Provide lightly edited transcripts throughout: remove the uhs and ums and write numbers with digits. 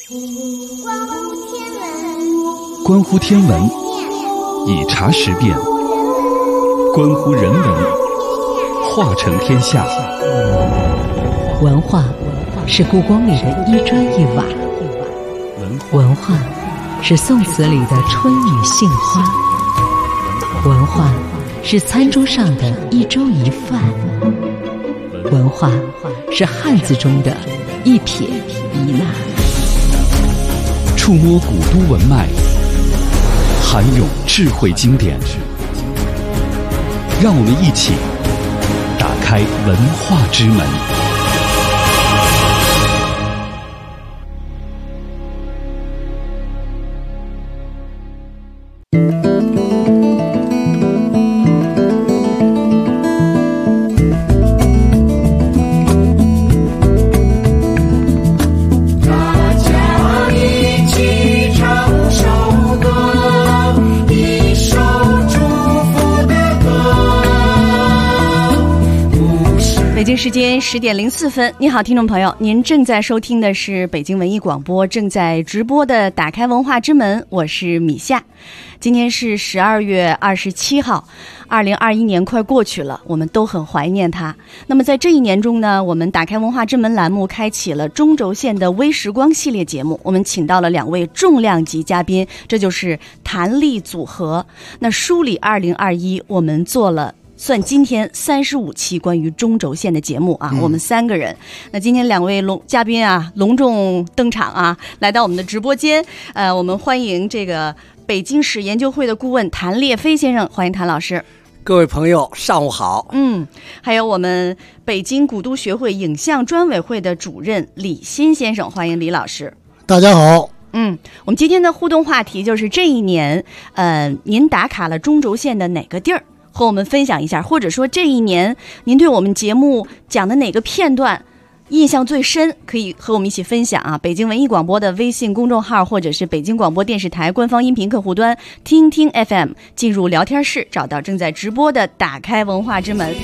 关乎天文，以察时变；关乎人文，化成天下。 文化是故宫里的一砖一瓦，文化是宋词里的春雨杏花，文化是餐桌上的一粥一饭，文化是汉字中的一撇一捺。 触摸古都文脉，涵咏智慧经典，让我们一起打开文化之门。 北京时间10点04分，你好，听众朋友，您正在收听的是北京文艺广播正在直播的打开文化之门，我是米夏。今天是12月27号，2021年快过去了，我们都很怀念它。那么在这一年中呢，我们打开文化之门栏目开启了中轴线的微时光系列节目，我们请到了2位重量级嘉宾，这就是谭力组合。那梳理2021，我们做了算今天35期关于中轴线的节目啊，我们3个人。那今天2位嘉宾啊隆重登场啊，来到我们的直播间。我们欢迎这个北京史研究会的顾问谭烈飞先生，欢迎谭老师。 各位朋友，上午好。 还有我们北京古都学会影像专委会的主任李欣先生，欢迎李老师。 大家好。 我们今天的互动话题就是这一年，您打卡了中轴线的哪个地儿？和我们分享一下，或者说这一年您对我们节目讲的哪个片段印象最深，可以和我们一起分享啊。北京文艺广播的微信公众号，或者是北京广播电视台官方音频客户端听听 FM， 进入聊天室，找到正在直播的打开文化之门。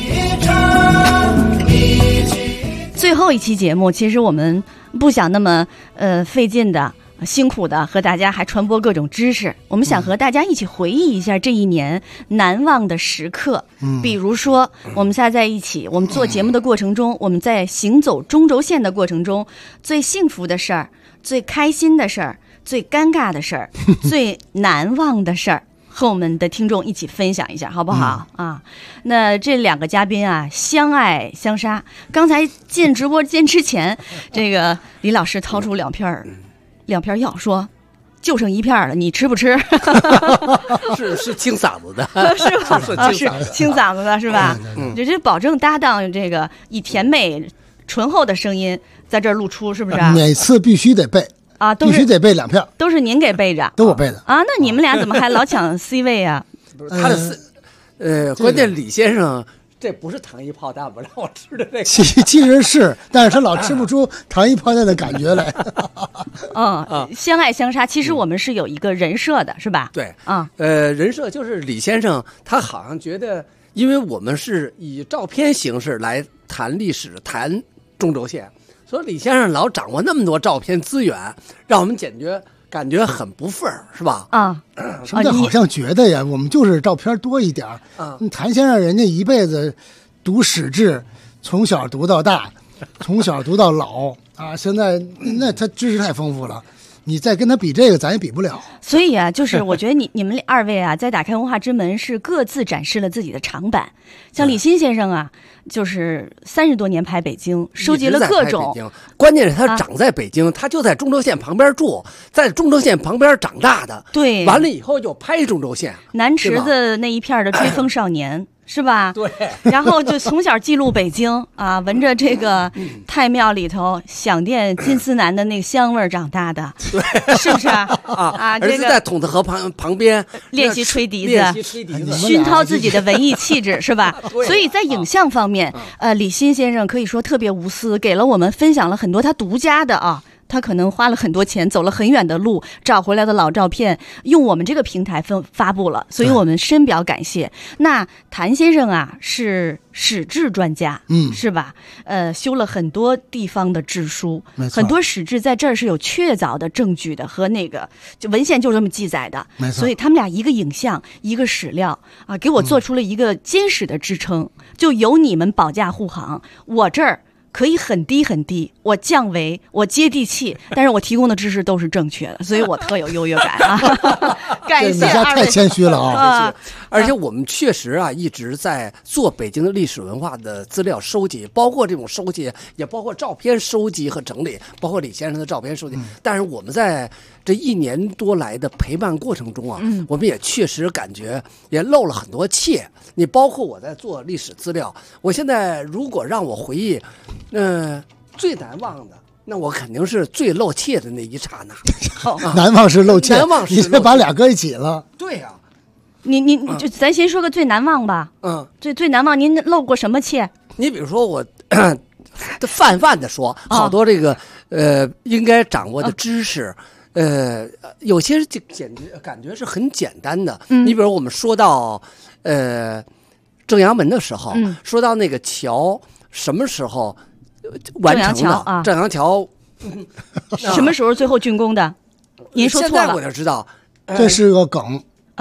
最后一期节目，其实我们不想那么费劲的辛苦的和大家还传播各种知识，我们想和大家一起回忆一下这一年难忘的时刻。比如说我们仨在一起，我们做节目的过程中，我们在行走中轴线的过程中，最幸福的事儿，最开心的事儿，最尴尬的事儿，最难忘的事儿，和我们的听众一起分享一下，好不好啊？那这2个嘉宾啊，相爱相杀。刚才进直播间之前，这个李老师掏出2片药，说就剩1片了，你吃不吃？ 是清嗓子的， 是吧？是清嗓子的，是吧？这保证搭档这个以甜美醇厚的声音在这儿露出，是不是？ 每次必须得背啊，必须得背2片， 都是您给背着， 都我背的啊。那你们俩怎么还老抢 C 位啊？ 他的关键李先生。这不是糖衣炮弹不让我吃的这个， 其实是，但是他老吃不出糖衣炮弹的感觉来。 相爱相杀，其实我们是有一个人设的，是吧？ 对，人设就是李先生，他好像觉得，因为我们是以照片形式来谈历史、谈中轴线，所以李先生老掌握那么多照片资源，让我们感觉很不忿儿，是吧？ 什么叫好像觉得呀？我们就是照片多一点谭先生人家一辈子读史志，从小读到大，从小读到老啊！现在那他知识太丰富了，你再跟他比这个，咱也比不了。 所以啊，就是我觉得你们2位啊，在打开文化之门是各自展示了自己的长板。像李欣先生啊，就是30多年拍北京，收集了各种。 关键是他长在北京，他就在中轴线旁边住，在中轴线旁边长大的。 对， 完了以后就拍中轴线。 南池子那一片的追风少年。是吧？ 对。 然后就从小记录北京啊，闻着这个太庙里头响殿金丝楠的那个香味长大的， 对， 是不是啊？ 儿子在筒子河旁边练习吹笛子，熏陶自己的文艺气质，是吧？所以在影像方面，李欣先生可以说特别无私，给了我们分享了很多他独家的他可能花了很多钱，走了很远的路，找回来的老照片，用我们这个平台发布了，所以我们深表感谢。那谭先生啊，是史志专家，是吧？修了很多地方的志书，很多史志在这儿是有确凿的证据的，和那个就文献就这么记载的，所以他们俩一个影像，一个史料啊，给我做出了一个坚实的支撑。就由你们保驾护航，我这儿可以很低很低，我降维，我接地气，但是我提供的知识都是正确的，所以我特有优越感啊！感谢二位， 太谦虚了啊！ 而且我们确实啊一直在做北京的历史文化的资料收集，包括这种收集，也包括照片收集和整理，包括李先生的照片收集。但是我们在这1年多来的陪伴过程中啊，我们也确实感觉也漏了很多怯。你包括我在做历史资料，我现在如果让我回忆，最难忘的，那我肯定是最露怯的那一刹那。 难忘是露怯， 难忘是露怯， 你这把俩搁一起了。 对呀， 你就咱先说个最难忘吧。最难忘，您露过什么怯？ 你比如说我泛的说，好多这个应该掌握的知识。有些感觉是很简单的。你比如我们说到正阳门的时候，说到那个桥什么时候完成的？正阳桥什么时候最后竣工的？您说错了。 现在我就知道， 这是个梗啊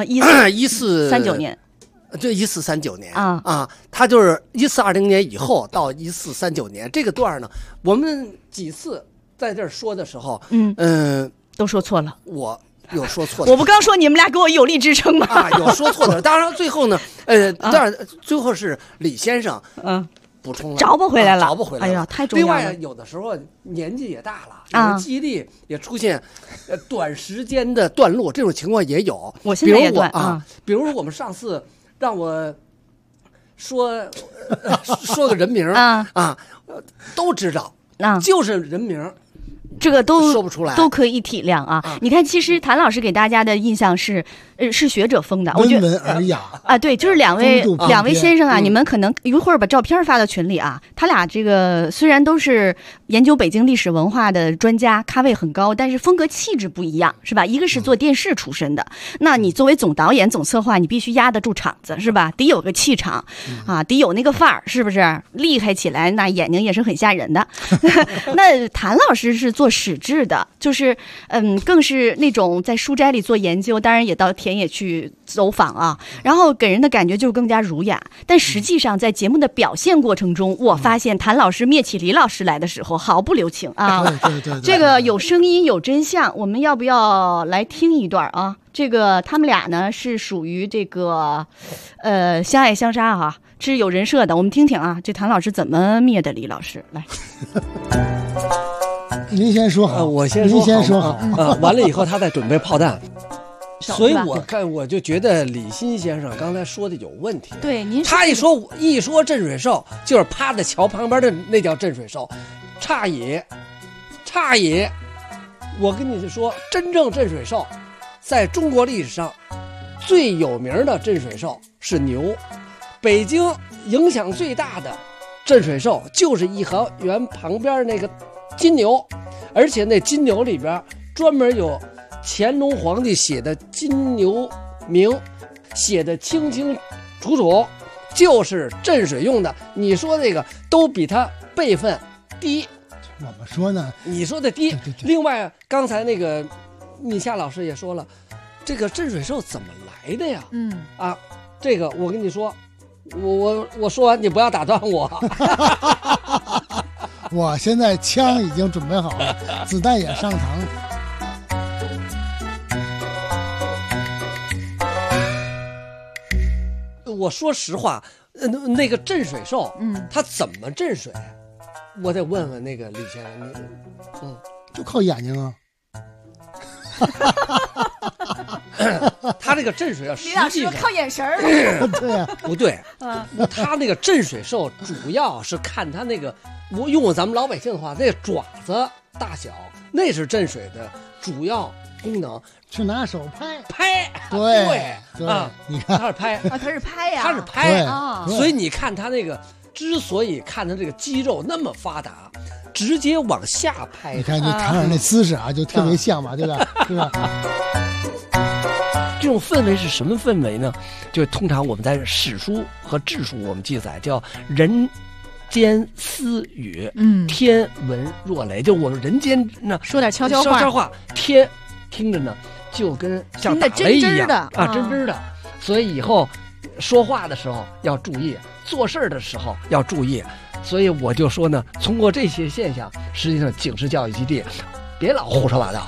，1439年。 对，1439年啊，它就是1420年以后到1439年这个段呢，我们几次在这儿说的时候， 都说错了， 我有说错的。 我不刚说你们俩给我有力支撑吗？ 啊，有说错的。当然最后呢，当然最后是李先生补充了， 找不回来了， 找不回来了。 哎呀，太重要了。 另外有的时候年纪也大了，记忆力也出现短时间的断路，这种情况也有。 我现在也断比如我们上次让我说个人名都知道就是人名。 这个都说不出来， 都可以体谅啊！你看，其实谭老师给大家的印象是学者风的，我觉得温文尔雅啊，对，就是两位先生啊，你们可能一会儿把照片发到群里啊。他俩这个虽然都是研究北京历史文化的专家，咖位很高，但是风格气质不一样，是吧？一个是做电视出身的，那你作为总导演、总策划，你必须压得住场子，是吧？得有个气场啊，得有那个范儿，是不是？厉害起来，那眼睛也是很吓人的。那谭老师是做史志的，就是更是那种在书斋里做研究，当然也到田野去走访啊，然后给人的感觉就更加儒雅。但实际上在节目的表现过程中，我发现谭老师灭起李老师来的时候毫不留情啊。 对， 这个有声音有真相，我们要不要来听一段啊？这个他们俩呢是属于这个相爱相杀哈，是有人设的，我们听听啊，这谭老师怎么灭的李老师来。 您先说好， 我先说好。完了以后他再准备炮弹。所以我就觉得李欣先生刚才说的有问题。 对，您他一说镇水兽，就是趴在桥旁边的那叫镇水兽，差也。我跟你说，真正镇水兽，在中国历史上最有名的镇水兽是牛。北京影响最大的镇水兽就是颐和园旁边那个金牛，而且那金牛里边专门有乾隆皇帝写的金牛铭，写的清清楚楚，就是镇水用的。你说那个都比他辈分低， 我们说呢， 你说的低。 对。 另外，刚才那个米夏老师也说了，这个镇水兽怎么来的呀？这个我跟你说，我说完你不要打断我。 我现在枪已经准备好了，子弹也上膛。 我说实话，那个镇水兽，它怎么镇水？我得问问那个李先生， 就靠眼睛啊。 他这个镇水啊，实际上靠眼神儿。 对呀， 不对，他那个镇水兽主要是看他那个，我用咱们老百姓的话，那爪子大小，那是镇水的主要功能。 去拿手拍， 对你看他是拍啊，他是拍呀， 他是拍啊， 所以你看他那个，之所以看他这个肌肉那么发达， 直接往下拍。 你看你谭老师那姿势啊，就特别像嘛，对吧？对吧？ 这种氛围是什么氛围呢？就通常我们在史书和志书我们记载叫人间私语，天闻若雷，就我们人间呢说点悄悄话， 天听着呢就跟像打雷一样真真的。所以以后说话的时候要注意，做事的时候要注意。所以我就说呢，通过这些现象，实际上警示教育基地，别老胡说八道。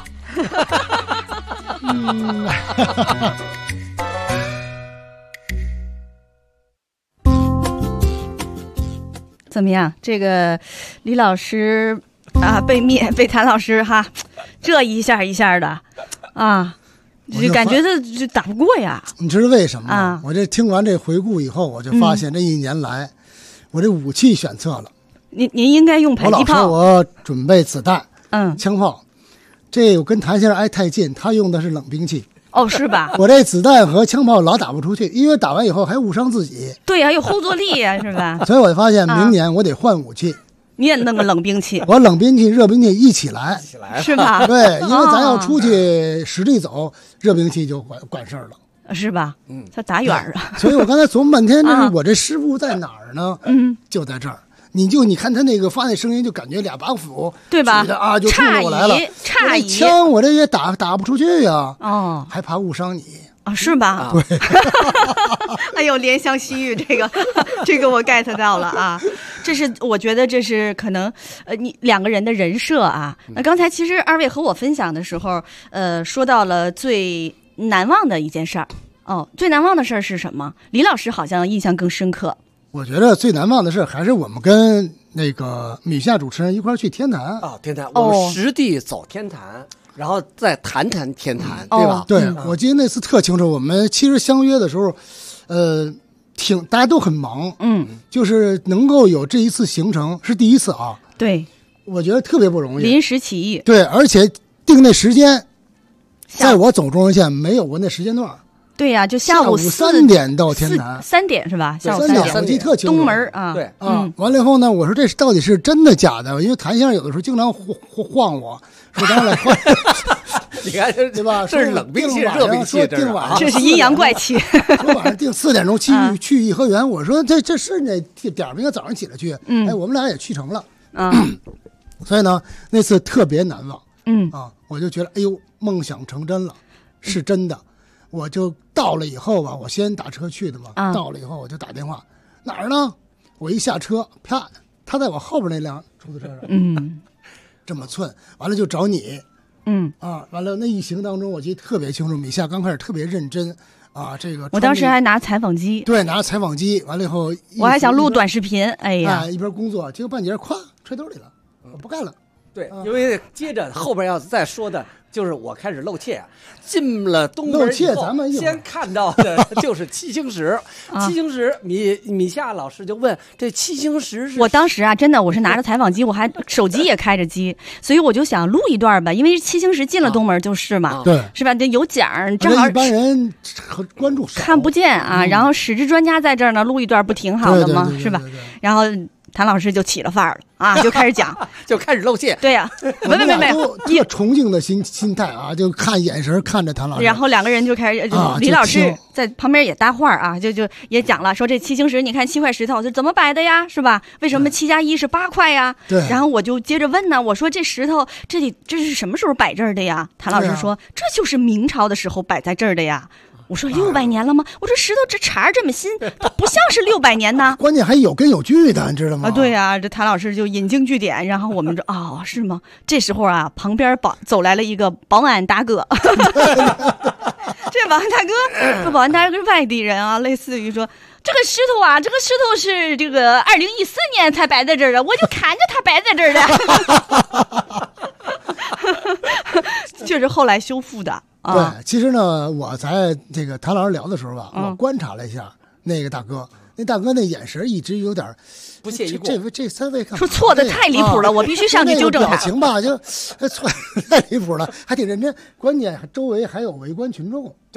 怎么样？这个李老师啊，被谭老师哈，这一下一下的啊，就感觉这打不过呀。 你知道为什么吗？我这听完这回顾以后，我就发现这一年来，我这武器选错了。 您应该用迫击炮。 我准备子弹，枪炮。这我跟谭先生挨太近，他用的是冷兵器。 哦，是吧？ 我这子弹和枪炮老打不出去，因为打完以后还误伤自己。 对呀，有后坐力呀，是吧？ 所以我就发现明年我得换武器。 你也弄个冷兵器， 我冷兵器、热兵器一起来， 是吧？ 对，因为咱要出去实地走，热兵器就管事儿了， 是吧？它打远啊。 所以我刚才琢磨半天，我这师傅在哪儿呢？就在这儿。你看他那个发那声音，就感觉俩把斧， 对吧？ 啊，就冲着我来了。 差异， 枪我这也打不出去呀。 哦， 还怕误伤你啊？是吧？ 对。 哎呦，怜香惜玉，这个我 get 到了啊！我觉得这是可能你两个人的人设啊。那刚才其实二位和我分享的时候，说到了最难忘的一件事儿。哦，最难忘的事儿是什么？李老师好像印象更深刻。 我觉得最难忘的事还是我们跟那个米夏主持人一块儿去天坛啊，天坛，我们实地走天坛，然后再谈天坛，对吧？ 对，我记得那次特清楚。我们其实相约的时候，大家都很忙，就是能够有这一次行程是第一次啊。 对， 我觉得特别不容易， 临时起意。 对，而且定那时间，在我走中轴线没有过那时间段。 对呀，就下午 3点到天坛 ，3点是吧？下午 3点，我记得特清楚。 东门啊， 对完了以后呢，我说这到底是真的假的？因为谭先生有的时候经常晃我，说咱俩换， 你看对吧？ 这是冷兵器、热兵器， 这是阴阳怪气。 说晚上定4点钟去颐和园，我说这是那点儿，应该早上起来去。哎，我们俩也去成了。所以呢，那次特别难忘。我就觉得，哎呦，梦想成真了，是真的。我就到了以后吧，我先打车去的嘛。到了以后我就打电话，哪儿呢？我一下车，啪，他在我后边那辆出租车上，这么寸，完了就找你，完了那一行当中，我记得特别清楚，米夏刚开始特别认真啊，这个我当时还拿采访机， 对，拿采访机，完了以后我还想录短视频，哎呀， 一边工作，结果半截咵揣兜里了，我不干了。 对，因为接着后边要再说的就是我开始露怯，进了东门以后，先看到的就是七星石。七星石，米夏老师就问这七星石是？ 我当时啊，真的我是拿着采访机，我还手机也开着机，所以我就想录一段吧，因为七星石进了东门就是嘛， 对， 是吧？这有奖，正好一般人关注少看不见啊。然后史志专家在这儿呢，录一段不挺好的吗？是吧？然后谭老师就起了范儿了啊，就开始讲， 就开始露怯。 对呀，没， 特崇敬的心态啊，就看眼神看着谭老师。 然后两个人就开始，李老师在旁边也搭话啊，就也讲了，说这七星石，你看7块石头是怎么摆的呀，是吧？为什么7+1是8块呀？ 对。 然后我就接着问呢，我说这石头这是什么时候摆这儿的呀？谭老师说，这就是明朝的时候摆在这儿的呀。我说600年了吗？我说石头这茬这么新，它不像是600年呢。 关键还有根有据的，你知道吗？ 对呀，这谭老师就引经据典，然后我们就是吗？这时候啊，旁边走来了一个保安大哥，这保安大哥，这保安大哥是外地人啊，类似于说这个石头啊，这个石头是这个2014年才摆在这儿的，我就看着它摆在这儿的，就是后来修复的。 对，其实呢，我在这个谭老师聊的时候吧，我观察了一下那个大哥，那大哥那眼神一直有点不屑一顾。 这3位看说错的太离谱了，我必须上去纠正他。 表情吧，就错太离谱了，还挺认真。关键周围还有围观群众。 对，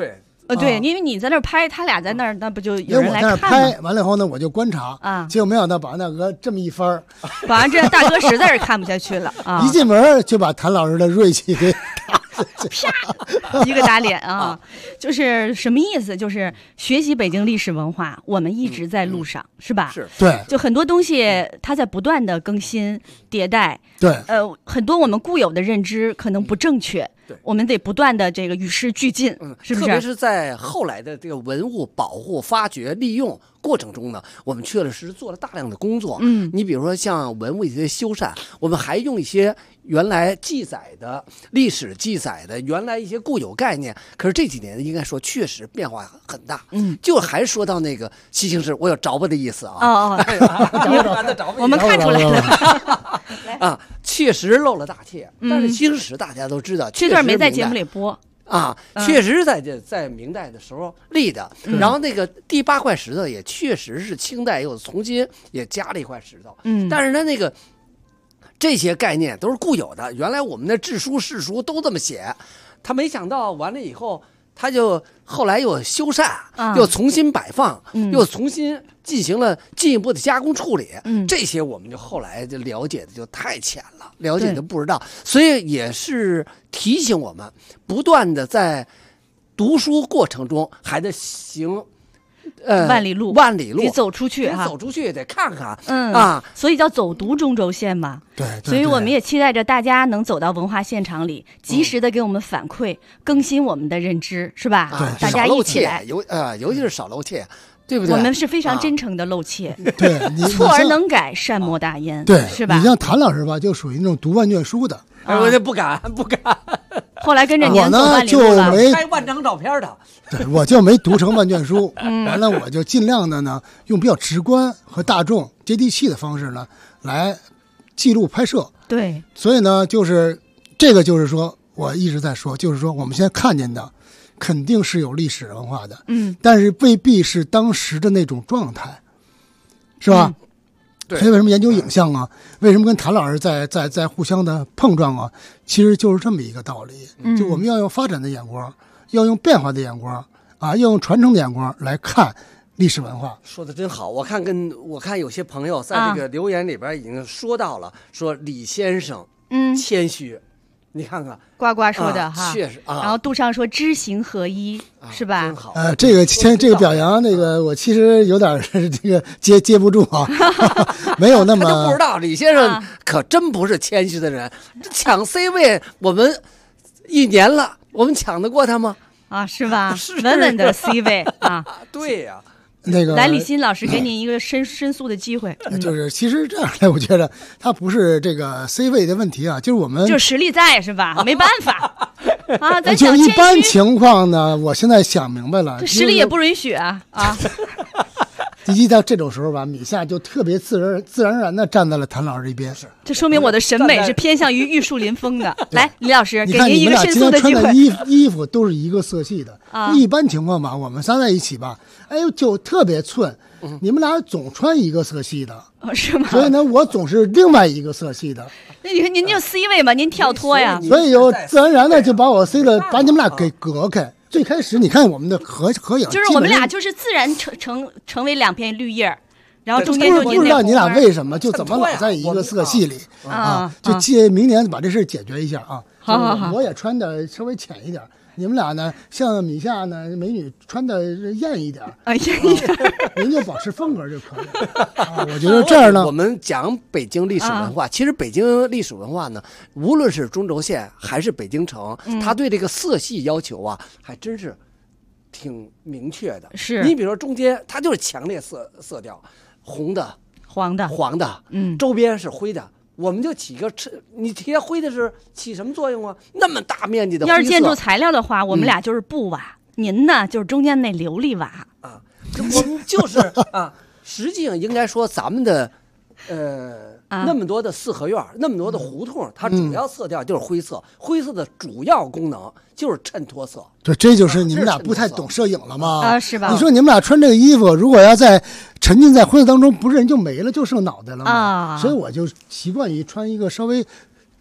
对，因为你在那儿拍，他俩在那儿，那不就有人来看吗？ 因为我在那儿拍完了以后呢，我就观察啊， 结果没想到把那哥这么一番， 把这大哥实在是看不下去了啊！ 一进门就把谭老师的锐气给啪一个打脸啊！就是什么意思？就是学习北京历史文化，我们一直在路上，是吧？ 是， 对， 就很多东西它在不断的更新迭代。 对， 很多我们固有的认知可能不正确，我们得不断的这个与时俱进，是不是？ 特别是在后来的这个文物保护、发掘、利用过程中呢，我们确实做了大量的工作。你比如说像文物一些修缮，我们还用一些原来记载的历史记载的原来一些固有概念，可是这几年应该说确实变化很大。就还说到那个西青石，我有着吧的意思啊。 我们看出来了啊，确实露了大帖，但是西青石大家都知道， 这段没在节目里播。 确实在明代的时候立的，然后那个第8块石头也确实是清代又重新也加了一块石头，但是它那个这些概念都是固有的，原来我们的志书世书都这么写，他没想到完了以后，他就后来又修缮，又重新摆放，又重新进行了进一步的加工处理，这些我们就后来就了解的就太浅了，了解的不知道，所以也是提醒我们不断的在读书过程中还得行万里路，得走出去走出去得看看， 所以叫走读中轴线嘛。 对， 所以我们也期待着大家能走到文化现场里，及时的给我们反馈，更新我们的认知，是吧？ 对， 大家一起来， 尤其是少露怯。对不对？ 我们是非常真诚的露怯， 对， 错而能改，善莫大焉， 对， 是吧？ 你像谭老师吧，就属于那种读万卷书的， 我就不敢。 后来跟着您走万里路了， 拍万张照片的， 对，我就没读成万卷书。完了，我就尽量的呢，用比较直观和大众接地气的方式呢，来记录拍摄。 对， 所以呢，就是这个，就是说我一直在说，就是说我们现在看见的。肯定是有历史文化的，但是未必是当时的那种状态，是吧？ 对。 所以为什么研究影像啊？为什么跟谭老师在互相的碰撞啊？其实就是这么一个道理，就我们要用发展的眼光，要用变化的眼光要用传承的眼光来看历史文化。 说的真好，我看有些朋友在这个留言里边已经说到了，说李先生谦虚。你看看， 呱呱说的哈， 确实然后杜尚说知行合一，是吧？ 真好。 这个表扬，那个我其实有点这个接不住啊，没有那么。 他就不知道李先生可真不是谦虚的人，抢 C 位我们1年了，我们抢得过他吗？ 是吧？稳稳的 C 位啊。 对呀。 那个来，李欣老师给你一个申诉的机会。 就是其实这样来，我觉得他不是这个 C 位的问题啊，就是我们就实力在是吧？没办法咱就一般情况呢，我现在想明白了， 这实力也不允许啊。 一到这种时候吧，米夏就特别自然而然的站在了谭老师这边。 这说明我的审美是偏向于玉树临风的。来，李老师，给您一个申诉的机会。 你看你们俩今天穿的衣服都是一个色系的，一般情况吧，我们仨在一起吧，哎呦就特别寸。你们俩总穿一个色系的， 是吗？ 所以呢，我总是另外一个色系的。 那你看您就 C 位嘛，您跳脱呀。 所以就自然而然的就把我 C 的把你们俩给隔开。最开始你看我们的合影， 就是我们俩就是自然成为2片绿叶，然后中间就不知道你俩为什么就怎么老在一个色系里就明年把这事解决一下啊。 好， 我也穿的稍微浅一点。你们俩呢，像米夏呢，美女穿的艳一点，您就保持风格就可以了。我觉得这样呢， 我们讲北京历史文化，其实北京历史文化呢，无论是中轴线还是北京城，它对这个色系要求啊，还真是挺明确的。 是你比如说中间，它就是强烈色调，红的、 黄的， 周边是灰的。我们就起个你贴灰的是起什么作用啊？那么大面积的灰色。 要是建筑材料的话，我们俩就是布瓦，您呢就是中间那琉璃瓦我们就是实际上应该说咱们的那么多的四合院，那么多的胡同，它主要色调就是灰色。灰色的主要功能就是衬托色。 对，这就是你们俩不太懂摄影了吗？ 是吧？ 你说你们俩穿这个衣服，如果要在沉浸在灰色当中，不是人就没了，就剩脑袋了吗？所以我就习惯于穿一个稍微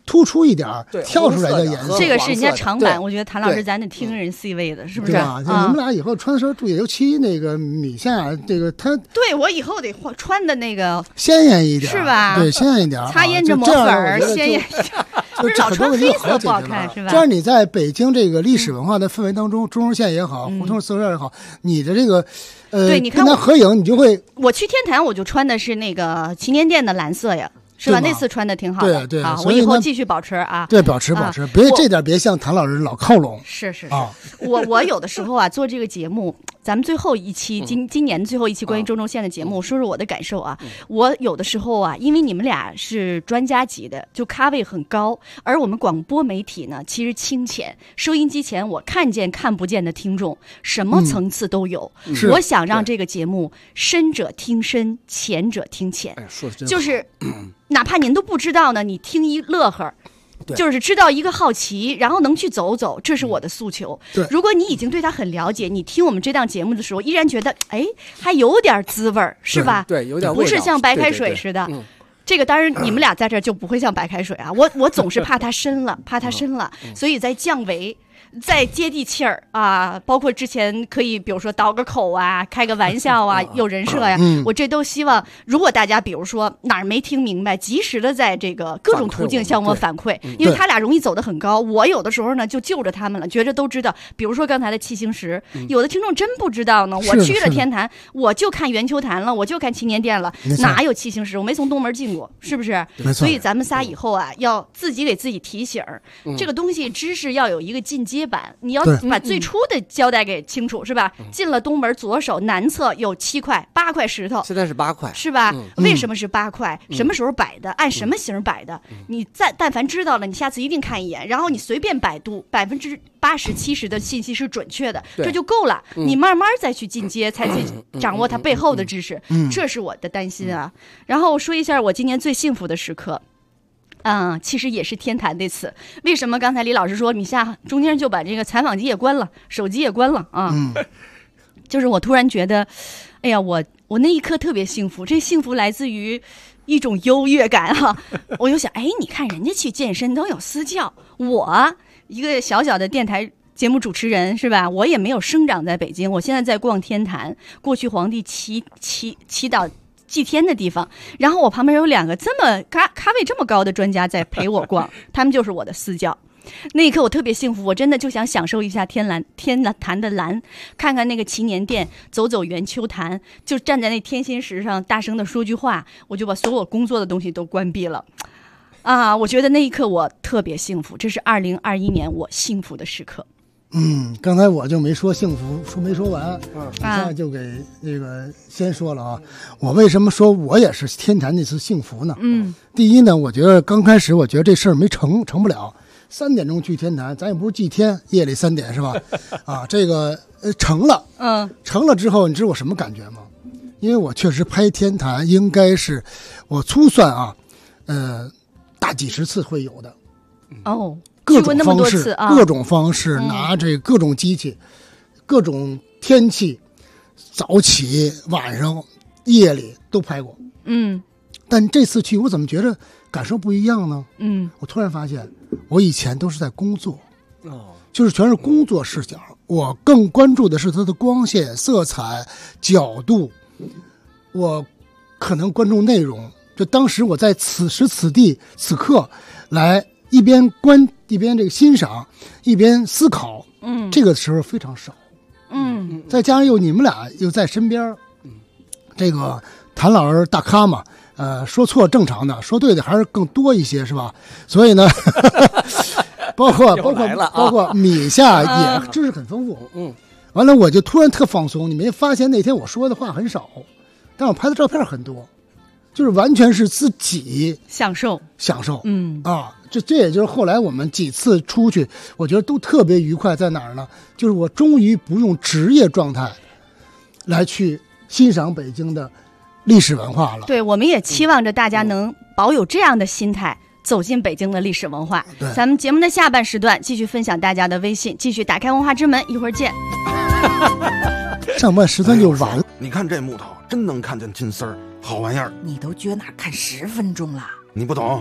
突出一点跳出来的颜色。 这个是人家长板，我觉得谭老师咱得听人 C 位的，是不是？ 对吧？你们俩以后穿的时候注意，尤其那个米夏，这个他对我以后得穿的那个鲜艳一点， 是吧？ 对，鲜艳一点， 擦胭脂抹粉鲜艳。不是老穿黑色不好看是吧？ 这样你在北京这个历史文化的氛围当中，钟楼县也好，胡同四合院也好，你的这个对，你看跟他合影，你就会。 我去天坛，我就穿的是那个祈年殿的蓝色呀。是吧？那次穿的挺好的， 对， 我以后继续保持啊。 对，保持，别这点别像谭老师老靠拢。 是啊，我有的时候啊做这个节目，咱们最后一期今年最后一期关于中轴线的节目，说说我的感受啊。我有的时候啊，因为你们俩是专家级的，就咖位很高，而我们广播媒体呢，其实清浅。收音机前我看见看不见的听众，什么层次都有。我想让这个节目深者听深，浅者听浅，就是。哪怕您都不知道呢，你听一乐呵，就是知道一个好奇，然后能去走走，这是我的诉求。如果你已经对他很了解，你听我们这档节目的时候，依然觉得还有点滋味，是吧？ 对，有点味道， 不是像白开水似的。这个当然你们俩在这儿就不会像白开水啊，我总是怕它深了，所以在降维。再接地气儿啊，包括之前可以比如说倒个口啊，开个玩笑啊，有人设呀，我这都希望，如果大家比如说哪儿没听明白，及时的在这个各种途径向我反馈，因为他俩容易走得很高，我有的时候呢就救着他们了，觉着都知道。比如说刚才的七星石，有的听众真不知道呢，我去了天坛，我就看圆球坛了，我就看祈年殿了，哪有七星石？我没从东门进过，是不是？所以咱们仨以后啊，要自己给自己提醒，这个东西知识要有一个进阶版，你要把最初的交代给清楚，是吧？进了东门左手南侧有8块石头， 现在是8块， 是吧？为什么是8块？什么时候摆的？按什么形摆的？你但凡知道了，你下次一定看一眼，然后你随便百度，80%、70%的信息是准确的，这就够了。你慢慢再去进阶，才去掌握它背后的知识，这是我的担心啊。然后说一下我今年最幸福的时刻。其实也是天坛那次。为什么刚才李老师说米夏中间就把这个采访机也关了，手机也关了啊？就是我突然觉得，哎呀，我那一刻特别幸福，这幸福来自于一种优越感哈。我就想，你看人家去健身都有私教，我一个小小的电台节目主持人是吧？我也没有生长在北京，我现在在逛天坛，过去皇帝祈祷祭天的地方，然后我旁边有2个这么咖位这么高的专家在陪我逛，他们就是我的私教。那一刻我特别幸福，我真的就想享受一下天坛的蓝，看看那个祈年殿，走走圆秋坛，就站在那天心石上大声的说句话，我就把所有工作的东西都关闭了。我觉得那一刻我特别幸福，这是2021年我幸福的时刻。 刚才我就没说幸福，没说完，现在就给这个先说了啊。我为什么说我也是天坛那次幸福呢？第一呢，我觉得刚开始我觉得这事儿没成不了，3点钟去天坛，咱也不是祭天，夜里3点是吧？这个成了，成了之后，你知道我什么感觉吗？因为我确实拍天坛，应该是我粗算啊，大几十次会有的。各种方式，各种方式，拿这各种机器，各种天气，早起、晚上、夜里都拍过。但这次去，我怎么觉得感受不一样呢？我突然发现，我以前都是在工作，就是全是工作视角，我更关注的是它的光线、色彩、角度，我可能关注内容。就当时我在此时此地此刻来。一边观一边这个欣赏，一边思考，这个时候非常少，再加上你们俩又在身边，这个谭老师大咖嘛，说错正常的，说对的还是更多一些，是吧？所以呢，包括米夏也知识很丰富，完了我就突然特放松，你没发现那天我说的话很少，但我拍的照片很多。就是完全是自己享受， 这也就是后来我们几次出去，我觉得都特别愉快。在哪儿呢？就是我终于不用职业状态来去欣赏北京的历史文化了。 对，我们也期望着大家能保有这样的心态，走进北京的历史文化。咱们节目的下半时段继续分享大家的微信，继续打开文化之门，一会儿见。 上半时段就完了。 你看这木头，真能看见金丝儿。好玩意儿， 你都撅哪看10分钟了？ 你不懂，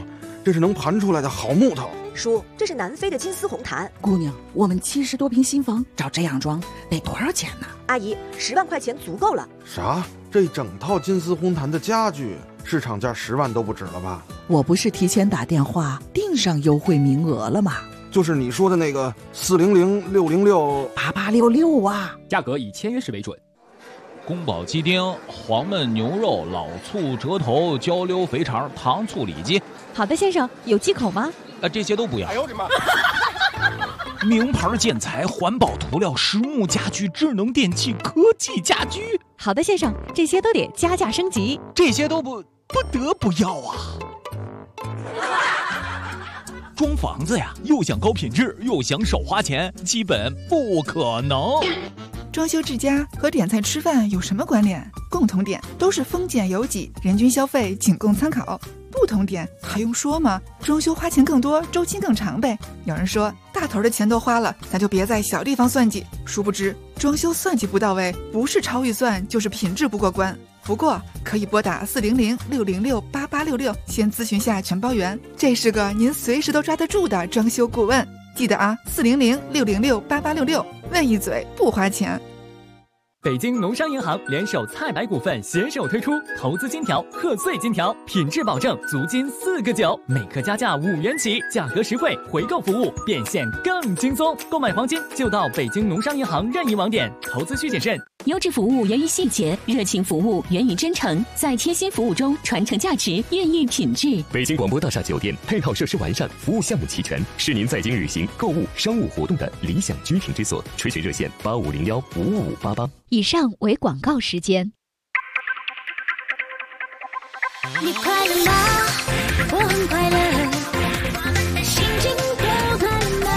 这是能盘出来的好木头。 叔，这是南非的金丝红檀。 姑娘，我们70多平新房找这样装得多少钱呢？ 阿姨，10万块钱足够了。 啥？这整套金丝红檀的家具市场价10万都不止了吧？ 我不是提前打电话订上优惠名额了吗？ 就是你说的那个400-606-8866 啊， 价格以签约时为准。 宫保鸡丁、黄焖牛肉、老醋折头、焦溜肥肠、糖醋里脊。 好的，先生，有忌口吗？ 这些都不要。 哎呦我的妈！ 名牌建材、环保涂料、实木家居、智能电器、科技家居。 好的，先生，这些都得加价升级。 这些都不得不要啊！装房子呀，又想高品质，又想少花钱，基本不可能。 装修之家和点菜吃饭有什么关联？共同点都是丰俭由己，人均消费仅供参考。不同点还用说吗？装修花钱更多，周期更长呗。有人说大头的钱都花了，咱就别在小地方算计。殊不知装修算计不到位，不是超预算就是品质不过关。不过可以拨打400-606-8866先咨询下承包员，这是个您随时都抓得住的装修顾问。记得啊，400-606-8866，问一嘴不花钱。 北京农商银行联手菜百股份携手推出投资金条、贺岁金条，品质保证，足金4个9，每克加价5元起，价格实惠，回购服务变现更轻松。购买黄金就到北京农商银行任意网点，投资需谨慎。 优质服务源于细节，热情服务源于真诚，在贴心服务中传承价值，孕育品质。 北京广播大厦酒店配套设施完善，服务项目齐全，是您在京旅行、购物、商务活动的理想居停之所。垂询热线8501-55588。 以上为广告时间。 你快乐吗？我很快乐，心情都快乐吗？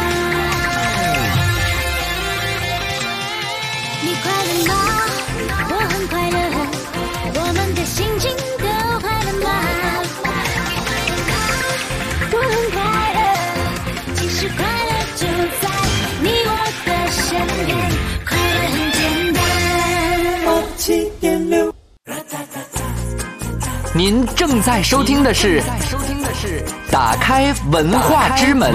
你快乐吗？我很快乐，我们的心情都快乐吗？我很快乐，其实快乐就在你我的身边，快乐很简单。7.6。 您正在收听的是打开文化之门。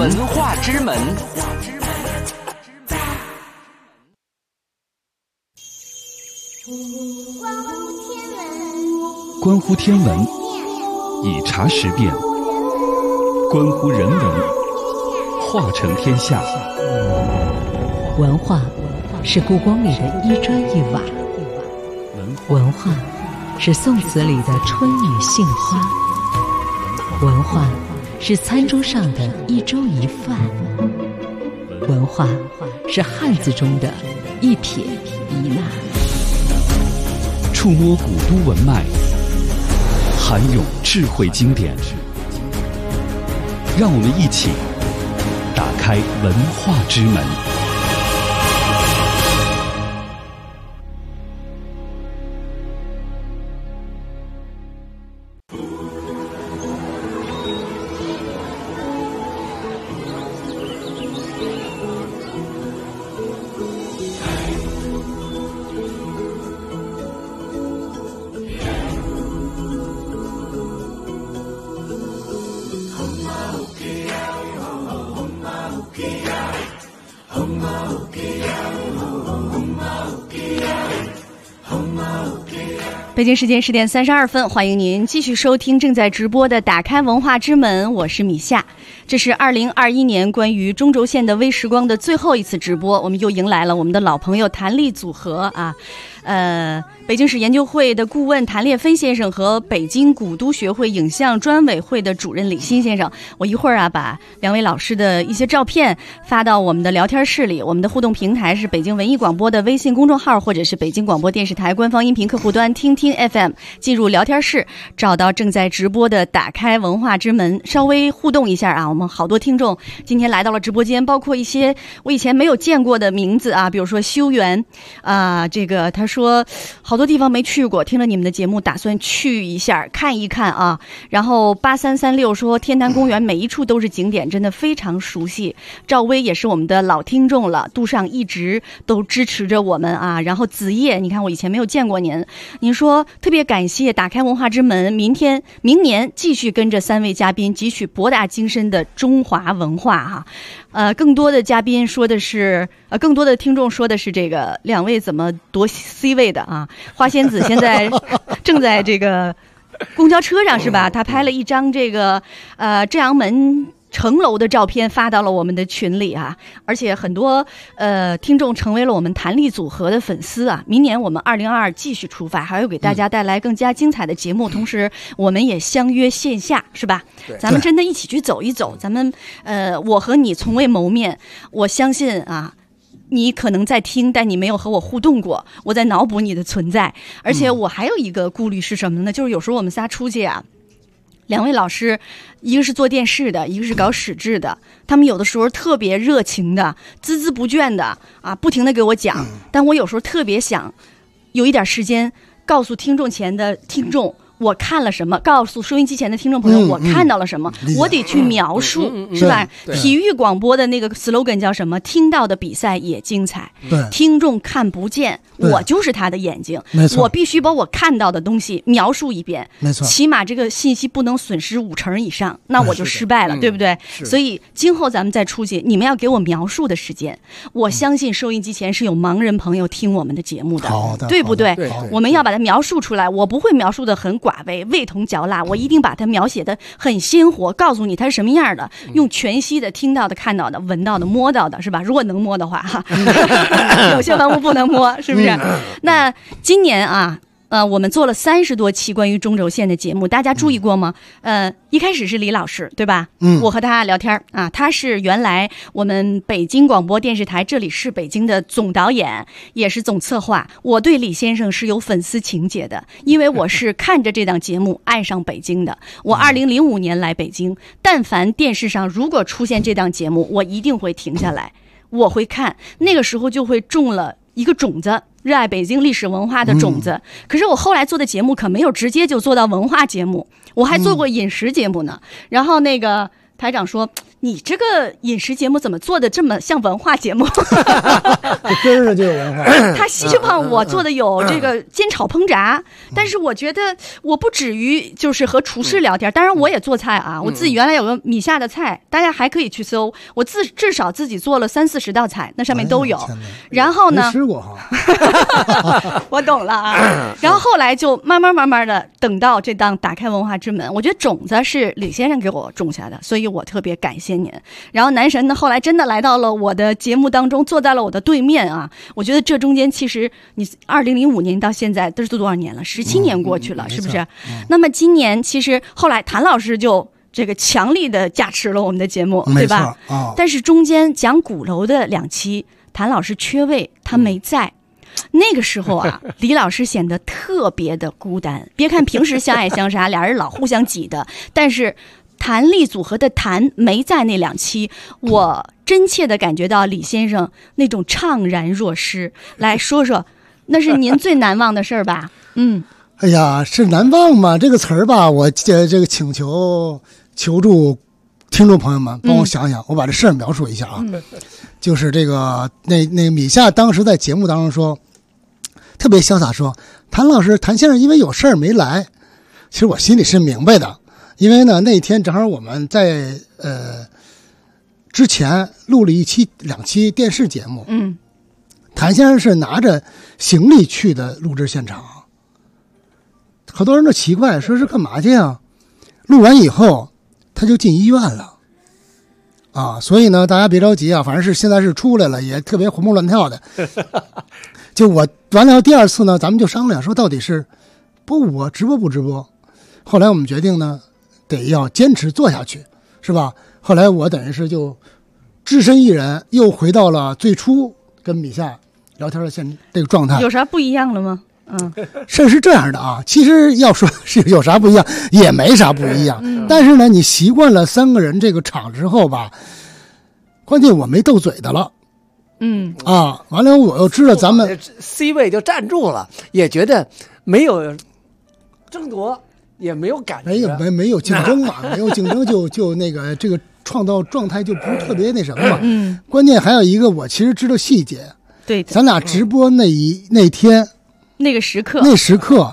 关乎天文，以察时变；关乎人文，化成天下。 文化是故宫里的一砖一瓦，文化是宋词里的春雨杏花，文化是餐桌上的一粥一饭，文化是汉字中的一撇一捺。 触摸古都文脉，涵咏智慧经典，让我们一起打开文化之门。 北京时间10点32分，欢迎您继续收听正在直播的打开文化之门，我是米夏。这是2021年关于中轴线的微时光的最后一次直播，我们又迎来了我们的老朋友谭力组合啊。北京市研究会的顾问谭烈芬先生和北京古都学会影像专委会的主任李欣先生，我一会儿把两位老师的一些照片发到我们的聊天室里。我们的互动平台是北京文艺广播的微信公众号，或者是北京广播电视台官方音频客户端听听 FM， 进入聊天室，找到正在直播的打开文化之门，稍微互动一下啊。我们好多听众今天来到了直播间，包括一些我以前没有见过的名字啊，比如说修缘啊，这个他说好多地方没去过，听了你们的节目打算去一下看一看啊。然后8336说天坛公园每一处都是景点，真的非常熟悉。赵薇也是我们的老听众了，杜尚一直都支持着我们啊。然后子夜，你看我以前没有见过您，您说说特别感谢打开文化之门，明年继续跟着3位嘉宾汲取博大精深的中华文化哈。更多的嘉宾说的是，更多的听众说的是这个2位怎么夺 C 位的啊？花仙子现在正在这个公交车上是吧？他拍了一张这个正阳门城楼的照片发到了我们的群里啊，而且很多听众成为了我们弹力组合的粉丝啊。明年我们2022继续出发，还会给大家带来更加精彩的节目，同时我们也相约线下是吧？咱们真的一起去走一走，咱们我和你从未谋面，我相信啊。你可能在听，但你没有和我互动过，我在脑补你的存在。而且我还有一个顾虑是什么呢？就是有时候我们仨出去啊，2位老师，一个是做电视的，一个是搞史志的，他们有的时候特别热情的、孜孜不倦的啊，不停的给我讲。但我有时候特别想有一点时间告诉听众前的听众我看了什么，告诉收音机前的听众朋友我看到了什么，我得去描述，是吧？体育广播的那个 slogan 叫什么？听到的比赛也精彩，听众看不见，我就是他的眼睛，我必须把我看到的东西描述一遍，没错，起码这个信息不能损失50%以上，那我就失败了，对不对？所以今后咱们再出去，你们要给我描述的时间。我相信收音机前是有盲人朋友听我们的节目的，对不对？我们要把它描述出来，我不会描述的很寡味、味同嚼蜡，我一定把它描写的很鲜活，告诉你它是什么样的，用全息的听到的、看到的、闻到的、摸到的，是吧？如果能摸的话哈，有些文物不能摸，是不是？那今年啊。我们做了30多期关于中轴线的节目，大家注意过吗？一开始是李老师，对吧？我和他聊天啊，他是原来我们北京广播电视台这里是北京的总导演，也是总策划。我对李先生是有粉丝情结的，因为我是看着这档节目爱上北京的。我2005年来北京，但凡电视上如果出现这档节目，我一定会停下来，我会看，那个时候就会种了一个种子，热爱北京历史文化的种子。可是我后来做的节目可没有直接就做到文化节目，我还做过饮食节目呢。然后那个台长说，你这个饮食节目怎么做的这么像文化节目？ 跟着就有文化。 他希望我做的有这个煎炒烹炸，但是我觉得我不止于就是和厨师聊天，当然我也做菜啊，我自己原来有个米下的菜，大家还可以去搜，我至少自己做了30-40道菜，那上面都有。然后呢， 没吃过哈， 我懂了啊。然后后来就慢慢的等到这档打开文化之门，我觉得种子是李先生给我种下的，所以我特别感谢您。然后男神呢，后来真的来到了我的节目当中，坐在了我的对面啊。我觉得这中间其实你2005年到现在都是多少年了？17年过去了，是不是？那么今年其实后来谭老师就这个强力的加持了我们的节目，对吧？但是中间讲鼓楼的2期，谭老师缺位，他没在。那个时候啊，李老师显得特别的孤单。别看平时相爱相杀，俩人老互相挤的，但是弹力组合的弹没在那2期，我真切的感觉到李先生那种怅然若失。来说说，那是您最难忘的事儿吧？ 哎呀，是难忘吗？这个词儿吧，我这个请求助听众朋友们帮我想想，我把这事儿描述一下啊。就是这个那米夏当时在节目当中说，特别潇洒说，谭先生因为有事儿没来。其实我心里是明白的，因为呢那天正好我们在之前录了2期电视节目，谭先生是拿着行李去的录制现场，好多人都奇怪，说是干嘛去啊？录完以后他就进医院了啊，所以呢大家别着急啊，反正是现在是出来了，也特别活蹦乱跳的。就我完了第2次呢，咱们就商量说到底是播直播不直播。后来我们决定呢得要坚持做下去，是吧？后来我等于是就只身一人又回到了最初跟米夏聊天的这个状态。 有啥不一样了吗？ 事是这样的啊，其实要说是有啥不一样也没啥不一样，但是呢你习惯了3个人这个场之后吧，关键我没斗嘴的了。完了我又知道咱们 C 位就站住了，也觉得没有争夺，也没有感觉， 没有竞争嘛，没有竞争就那个这个创造状态就不是特别那什么嘛。关键还有一个我其实知道细节， 对， 咱俩直播那天那个时刻，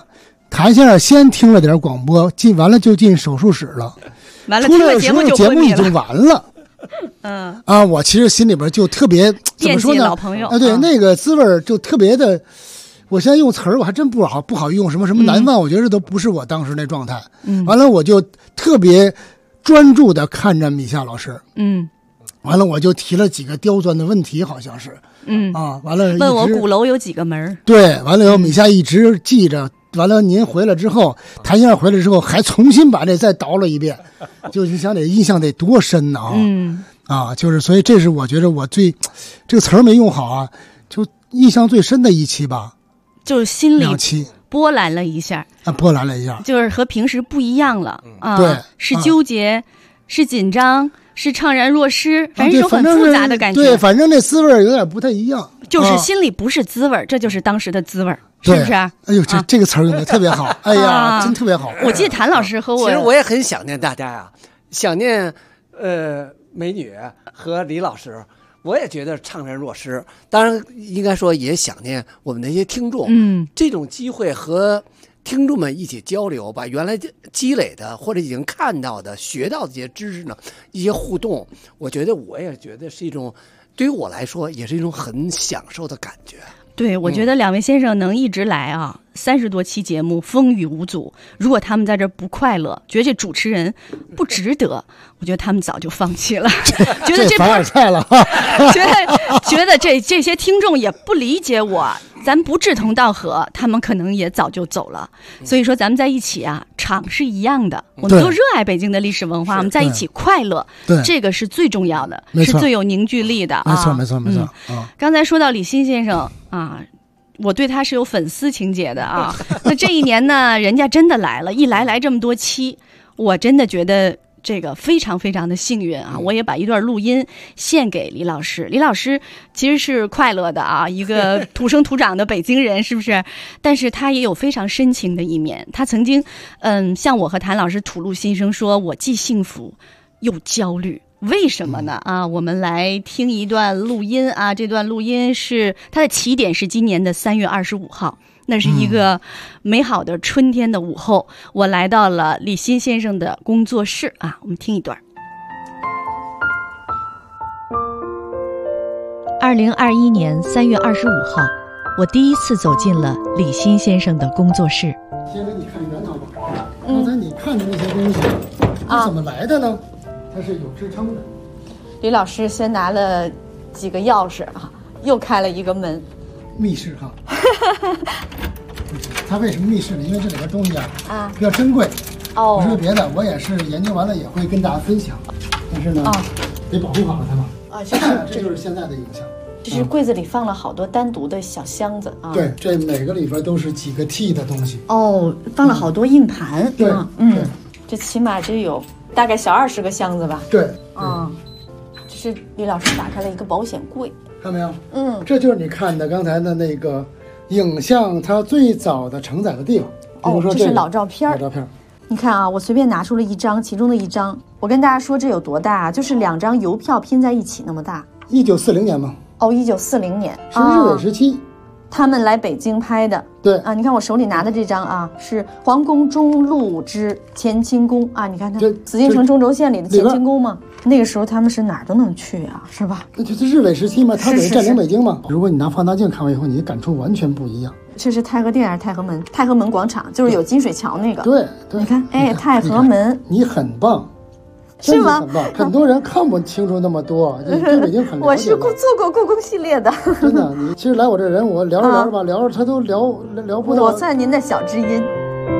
谭先生先听了点广播，完了就进手术室了， 完了出来的时候节目已经完了。我其实心里边就特别怎么说呢？ 惦记老朋友对，那个滋味就特别的。我现在用词儿我还真不好用，什么难忘，我觉得这都不是我当时那状态。完了我就特别专注的看着米夏老师。完了我就提了几个刁钻的问题，好像是。完了问我鼓楼有几个门？ 对，完了以后米夏一直记着。完了，您回来之后，谭先生回来之后，还重新把这再倒了一遍，就你想这印象得多深呢就是所以这是我觉得我最这个词儿没用好啊，就印象最深的一期吧， 就是心里 2期波澜了一下波澜了一下， 就是和平时不一样了对， 是纠结，是紧张，是怅然若失，反正是有很复杂的感觉。 对，反正这滋味有点不太一样， 就是心里不是滋味，这就是当时的滋味。是不是？ 哎呦，这个词儿用的特别好，哎呀，真特别好。 我记得谭老师和我， 其实我也很想念大家呀，想念美女和李老师，我也觉得怅然若失。当然，应该说也想念我们那些听众。这种机会和听众们一起交流，把原来积累的或者已经看到的、学到的这些知识呢，一些互动，我也觉得是一种，对于我来说也是一种很享受的感觉。 对，我觉得两位先生能一直来30多期节目风雨无阻，如果他们在这不快乐，觉得这主持人不值得，我觉得他们早就放弃了，觉得这凡尔赛了， 觉得这些听众也不理解我，咱不志同道合，他们可能也早就走了。所以说咱们在一起场是一样的，我们都热爱北京的历史文化，我们在一起快乐，这个是最重要的，是最有凝聚力的。 没错。 刚才说到李欣先生我对他是有粉丝情节的那这一年呢，人家真的来了，一来这么多期，我真的觉得这个非常非常的幸运我也把一段录音献给李老师。李老师其实是快乐的一个土生土长的北京人，是不是？但是他也有非常深情的一面。他曾经向我和谭老师吐露心声，说我既幸福又焦虑。为什么呢？我们来听一段录音这段录音是它的起点是今年的3月25号，那是一个美好的春天的午后，我来到了李欣先生的工作室我们听一段。 2021年3月25号，我第一次走进了李欣先生的工作室。 先给你看源头吧。刚才你看的那些东西，是怎么来的呢？它是有支撑的。 李老师先拿了几个钥匙又开了一个门。 密室它为什么密室呢？因为这里边东西比较珍贵。不是别的，我也是研究完了也会跟大家分享。但是呢，得保护好了它嘛。这就是现在的影像。 就是柜子里放了好多单独的小箱子对，这每个里边都是几个 T 的东西。 放了好多硬盘。 对， 这起码这有大概小20个箱子吧。 对， 这是李老师打开了一个保险柜， 看到没有？这就是你看的刚才的那个影像，它最早的承载的地方。比如说这是老照片。你看我随便拿出了一张，其中的一张，我跟大家说这有多大就是2张邮票拼在一起那么大。 1940年嘛。 1940年是日伪时期。 他们来北京拍的。 对你看我手里拿的这张是皇宫中路之乾清宫你看它紫禁城中轴线里的乾清宫嘛。那个时候他们是哪儿都能去是吧？ 那就是日伪时期嘛，他得占领北京嘛。如果你拿放大镜看完以后，你的感触完全不一样。 这是太和殿还是太和门？太和门广场就是有金水桥那个。 对， 你看太和门， 你很棒。 是吗？ 很多人看不清楚那么多，你对北京很了解。 我是做过故宫系列的。 真的，你其实来我这人，我聊着吧，聊着他都聊不到。 我算您的小知音。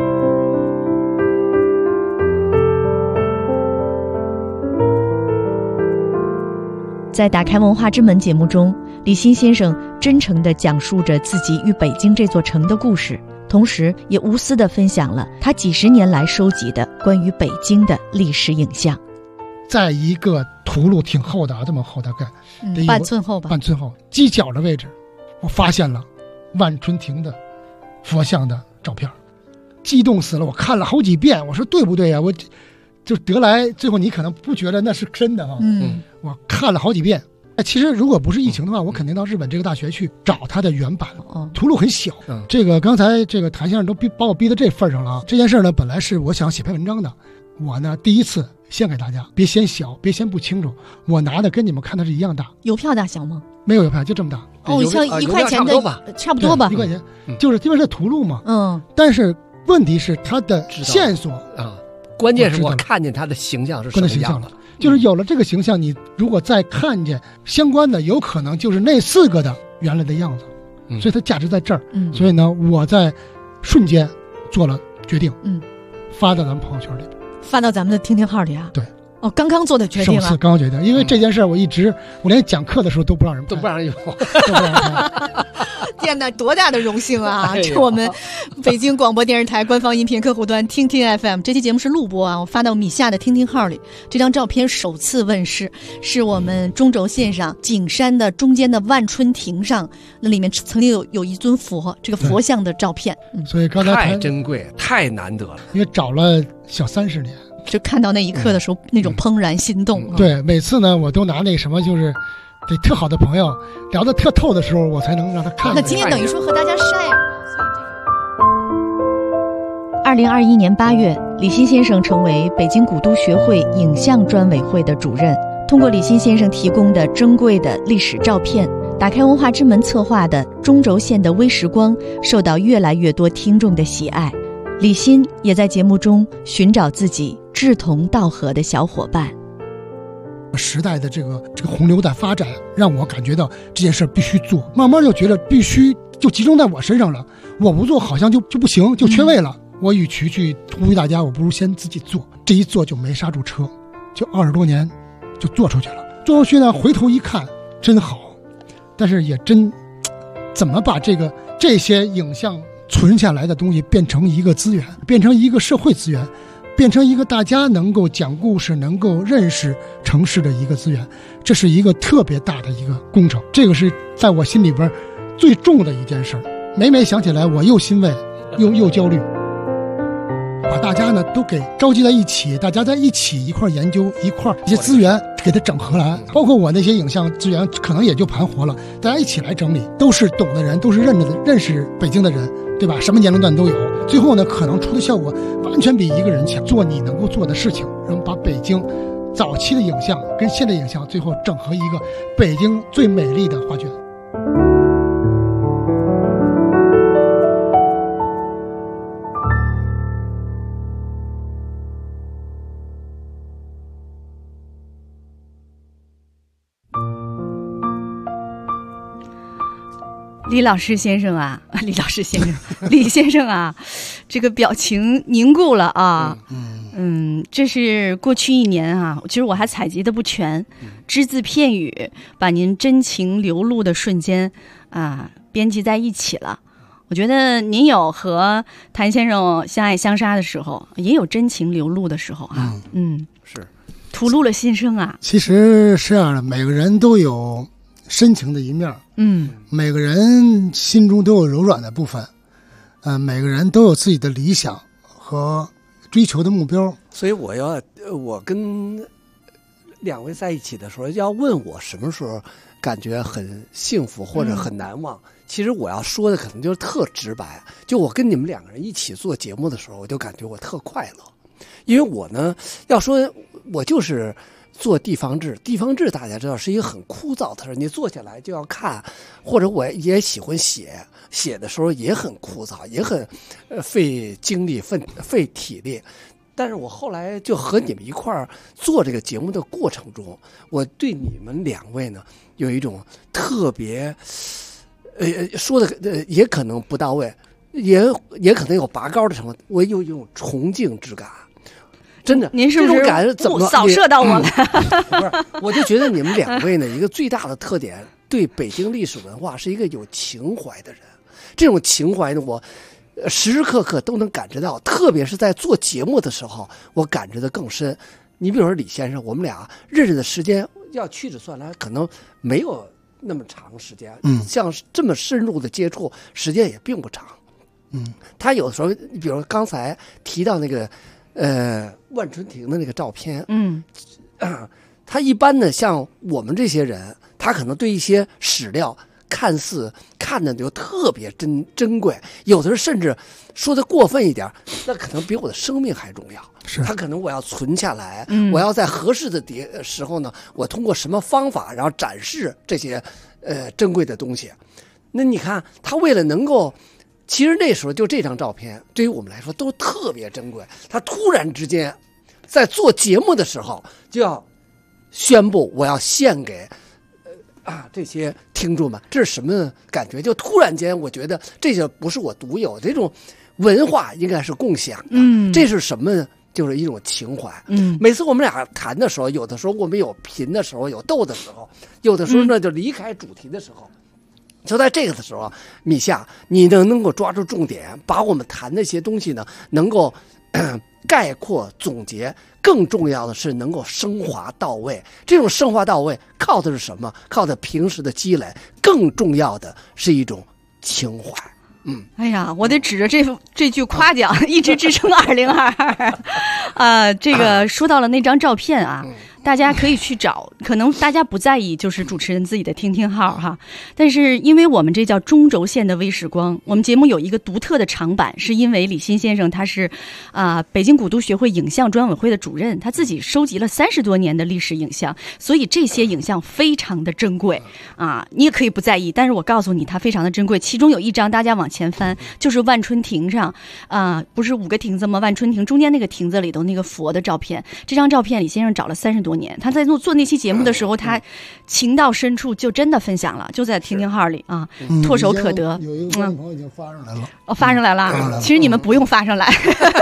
在打开文化之门节目中，李欣先生真诚地讲述着自己与北京这座城的故事，同时也无私地分享了他几十年来收集的关于北京的历史影像。 在一个图录挺厚的这么厚，大概半寸厚吧， 半寸厚，犄角的位置，我发现了万春亭的佛像的照片，激动死了！我看了好几遍，我说对不对呀？我就得来，最后你可能不觉得那是真的我看了好几遍， 其实如果不是疫情的话，我肯定到日本这个大学去找它的原版。图录很小，这个刚才这个谭先生都把我逼到这份上了啊。这件事呢，本来是我想写篇文章的，我呢第一次献给大家，别嫌小，别嫌不清楚，我拿的跟你们看的是一样大。 邮票大小吗？ 没有邮票，就这么大。 像1块钱的差不多吧，1 块钱，就是因为是图录嘛。但是问题是它的线索啊，关键是我看见它的形象是什么样的。 就是有了这个形象，你如果再看见相关的，有可能就是那4个的原来的样子，所以它价值在这儿。所以呢，我在瞬间做了决定，发到咱们朋友圈里， 发到咱们的听听号里啊。 对， 刚刚做的决定啊， 刚刚决定，因为这件事我连讲课的时候都不让人拍， 都不让人有。 天哪，多大的荣幸啊！这我们北京广播电视台官方音频客户端听听 FM 这期节目是录播啊，我发到米夏的听听号里。这张照片首次问世，是我们中轴线上景山的中间的万春亭上，那里面曾经有一尊佛，这个佛像的照片。 所以刚才太珍贵，太难得了， 因为找了小30年。 就看到那一刻的时候，那种怦然心动。 对，每次呢，我都拿那个什么，就是得特好的朋友聊得特透的时候，我才能让他看。 那今天等于说和大家晒。2021年8月，李欣先生成为北京古都学会影像专委会的主任。通过李欣先生提供的珍贵的历史照片，打开文化之门策划的中轴线的微时光，受到越来越多听众的喜爱。李欣也在节目中寻找自己志同道合的小伙伴。 时代的这个洪流的发展，让我感觉到这件事必须做，慢慢就觉得必须就集中在我身上了，我不做好像就不行，就缺位了。我与其去呼吁大家，我不如先自己做。这一做就没刹住车，就20多年就做出去了。做出去呢，回头一看真好，但是也真怎么把这些影像存下来的东西变成一个资源，变成一个社会资源，变成一个大家能够讲故事，能够认识城市的一个资源，这是一个特别大的一个工程。这个是在我心里边最重的一件事。每想起来，我又欣慰又焦虑。把大家呢都给召集在一起，大家在一起一块研究，一些资源给它整合来，包括我那些影像资源可能也就盘活了，大家一起来整理，都是懂的人，都是认识北京的人，对吧？什么年龄段都有，最后呢可能出的效果完全比一个人强。做你能够做的事情，然后把北京早期的影像跟现代影像最后整合一个北京最美丽的画卷。 李先生啊，这个表情凝固了啊。这是过去1年啊，其实我还采集的不全，只字片语把您真情流露的瞬间啊编辑在一起了。我觉得您有和谭先生相爱相杀的时候，也有真情流露的时候啊。 是吐露了心声啊。 其实是这样的，每个人都有深情的一面，每个人心中都有柔软的部分，每个人都有自己的理想和追求的目标。 所以我跟2位在一起的时候，要问我什么时候感觉很幸福或者很难忘，其实我要说的可能就是特直白。就我跟你们2个人一起做节目的时候，我就感觉我特快乐，因为我呢要说我就是做地方志大家知道是一个很枯燥的事，你坐下来就要看，或者我也喜欢写的时候也很枯燥，也很费精力费体力。但是我后来就和你们一块儿做这个节目的过程中，我对你们2位呢有一种特别说的也可能不到位，也可能有拔高的成分，我有一种崇敬之感。真的， 您是不是扫射到我们？ 不是，我就觉得你们2位呢，一个最大的特点，对北京历史文化是一个有情怀的人。这种情怀呢，我时时刻刻都能感知到，特别是在做节目的时候，我感知的更深。你比如说李先生，我们俩认识的时间要屈指算来，可能没有那么长时间。像这么深入的接触，时间也并不长。他有时候，你比如刚才提到那个万春亭的那个照片， 他一般呢，像我们这些人，他可能对一些史料看似看的就特别珍贵，有的时候甚至说的过分一点，那可能比我的生命还重要。 是他可能我要存下来，我要在合适的时候呢，我通过什么方法，然后展示这些珍贵的东西。那你看，他为了能够，其实那时候就这张照片，对于我们来说都特别珍贵。他突然之间在做节目的时候就要宣布我要献给这些听众们，这是什么感觉？就突然间我觉得这就不是我独有，这种文化应该是共享的。这是什么呢？就是一种情怀。每次我们俩谈的时候，有的时候我们有贫的时候，有斗的时候，有的时候呢就离开主题的时候，就在这个的时候，米夏，你能够抓住重点，把我们谈那些东西呢，能够概括总结，更重要的是能够升华到位。这种升华到位靠的是什么？靠的平时的积累，更重要的是一种情怀。 哎呀，我得指着这句夸奖一直支撑2022。这个说到了那张照片啊，大家可以去找，可能大家不在意就是主持人自己的听听号哈，但是因为我们这叫中轴线的微时光，我们节目有一个独特的长板，是因为李欣先生他是北京古都学会影像专委会的主任，他自己收集了30多年的历史影像，所以这些影像非常的珍贵啊，你也可以不在意，但是我告诉你它非常的珍贵。其中有一张大家往前翻，就是万春亭上不是5个亭子吗？万春亭中间那个亭子里头那个佛的照片，这张照片李先生找了30多年，他在做那期节目的时候，他情到深处就真的分享了，就在听听号里啊，唾手可得。 有一个观众朋友已经发上来了， 发上来了。其实你们不用发上来，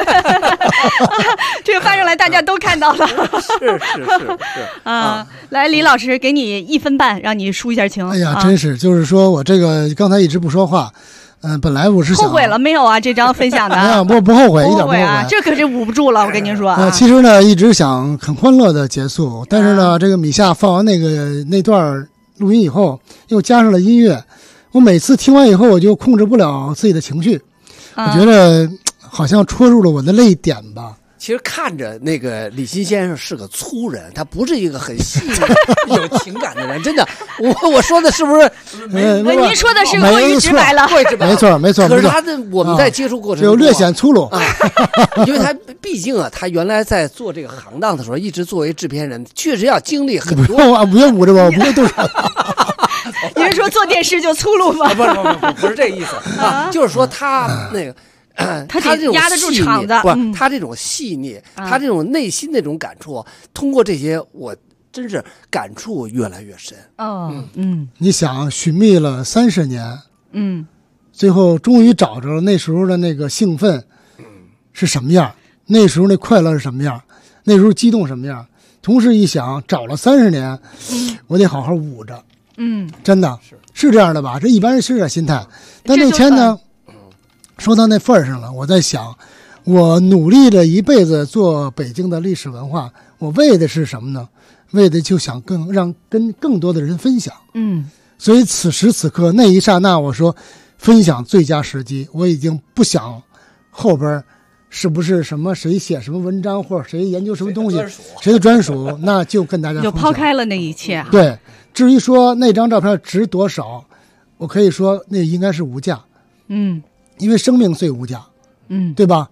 这个发上来大家都看到了。 是来，李老师给你1分半，让你抒一下情。 哎呀，真是，就是说我这个刚才一直不说话。本来我是想后悔了没有啊？这张分享的， 不后悔，一点不后悔啊！这可是捂不住了，我跟您说。 其实呢，一直想很欢乐的结束，但是呢，这个米夏放完那段录音以后，又加上了音乐，我每次听完以后，我就控制不了自己的情绪，我觉得好像戳入了我的泪点吧。 其实看着那个李欣先生是个粗人，他不是一个很细腻有情感的人，真的。我说的是不是？ 您说的是过于直白了， 没错。 可是我们在接触过程中有略显粗鲁因为他毕竟他原来在做这个行当的时候，一直作为制片人，确实要经历很多。 不用捂着我，不会多少。 您说做电视就粗鲁吗？ 不是这个意思啊，就是说他那个。 他这种压得住场子， 他这种细腻，他这种内心那种感触，通过这些，我真是感触越来越深。 你想寻觅了30年，最后终于找着了，那时候的那个兴奋是什么样？那时候那快乐是什么样？那时候激动什么样？同时一想，找了30年，我得好好捂着。真的是这样的吧？这一般人是这心态，但那天呢？说到那份儿上了，我在想，我努力了一辈子做北京的历史文化，我为的是什么呢？为的就想跟更多的人分享。所以此时此刻那一刹那，我说分享最佳时机，我已经不想后边是不是什么谁写什么文章或者谁研究什么东西谁的专属，那就跟大家分享， 就抛开了那一切。 对，至于说那张照片值多少，我可以说那应该是无价。因为生命最无价，对吧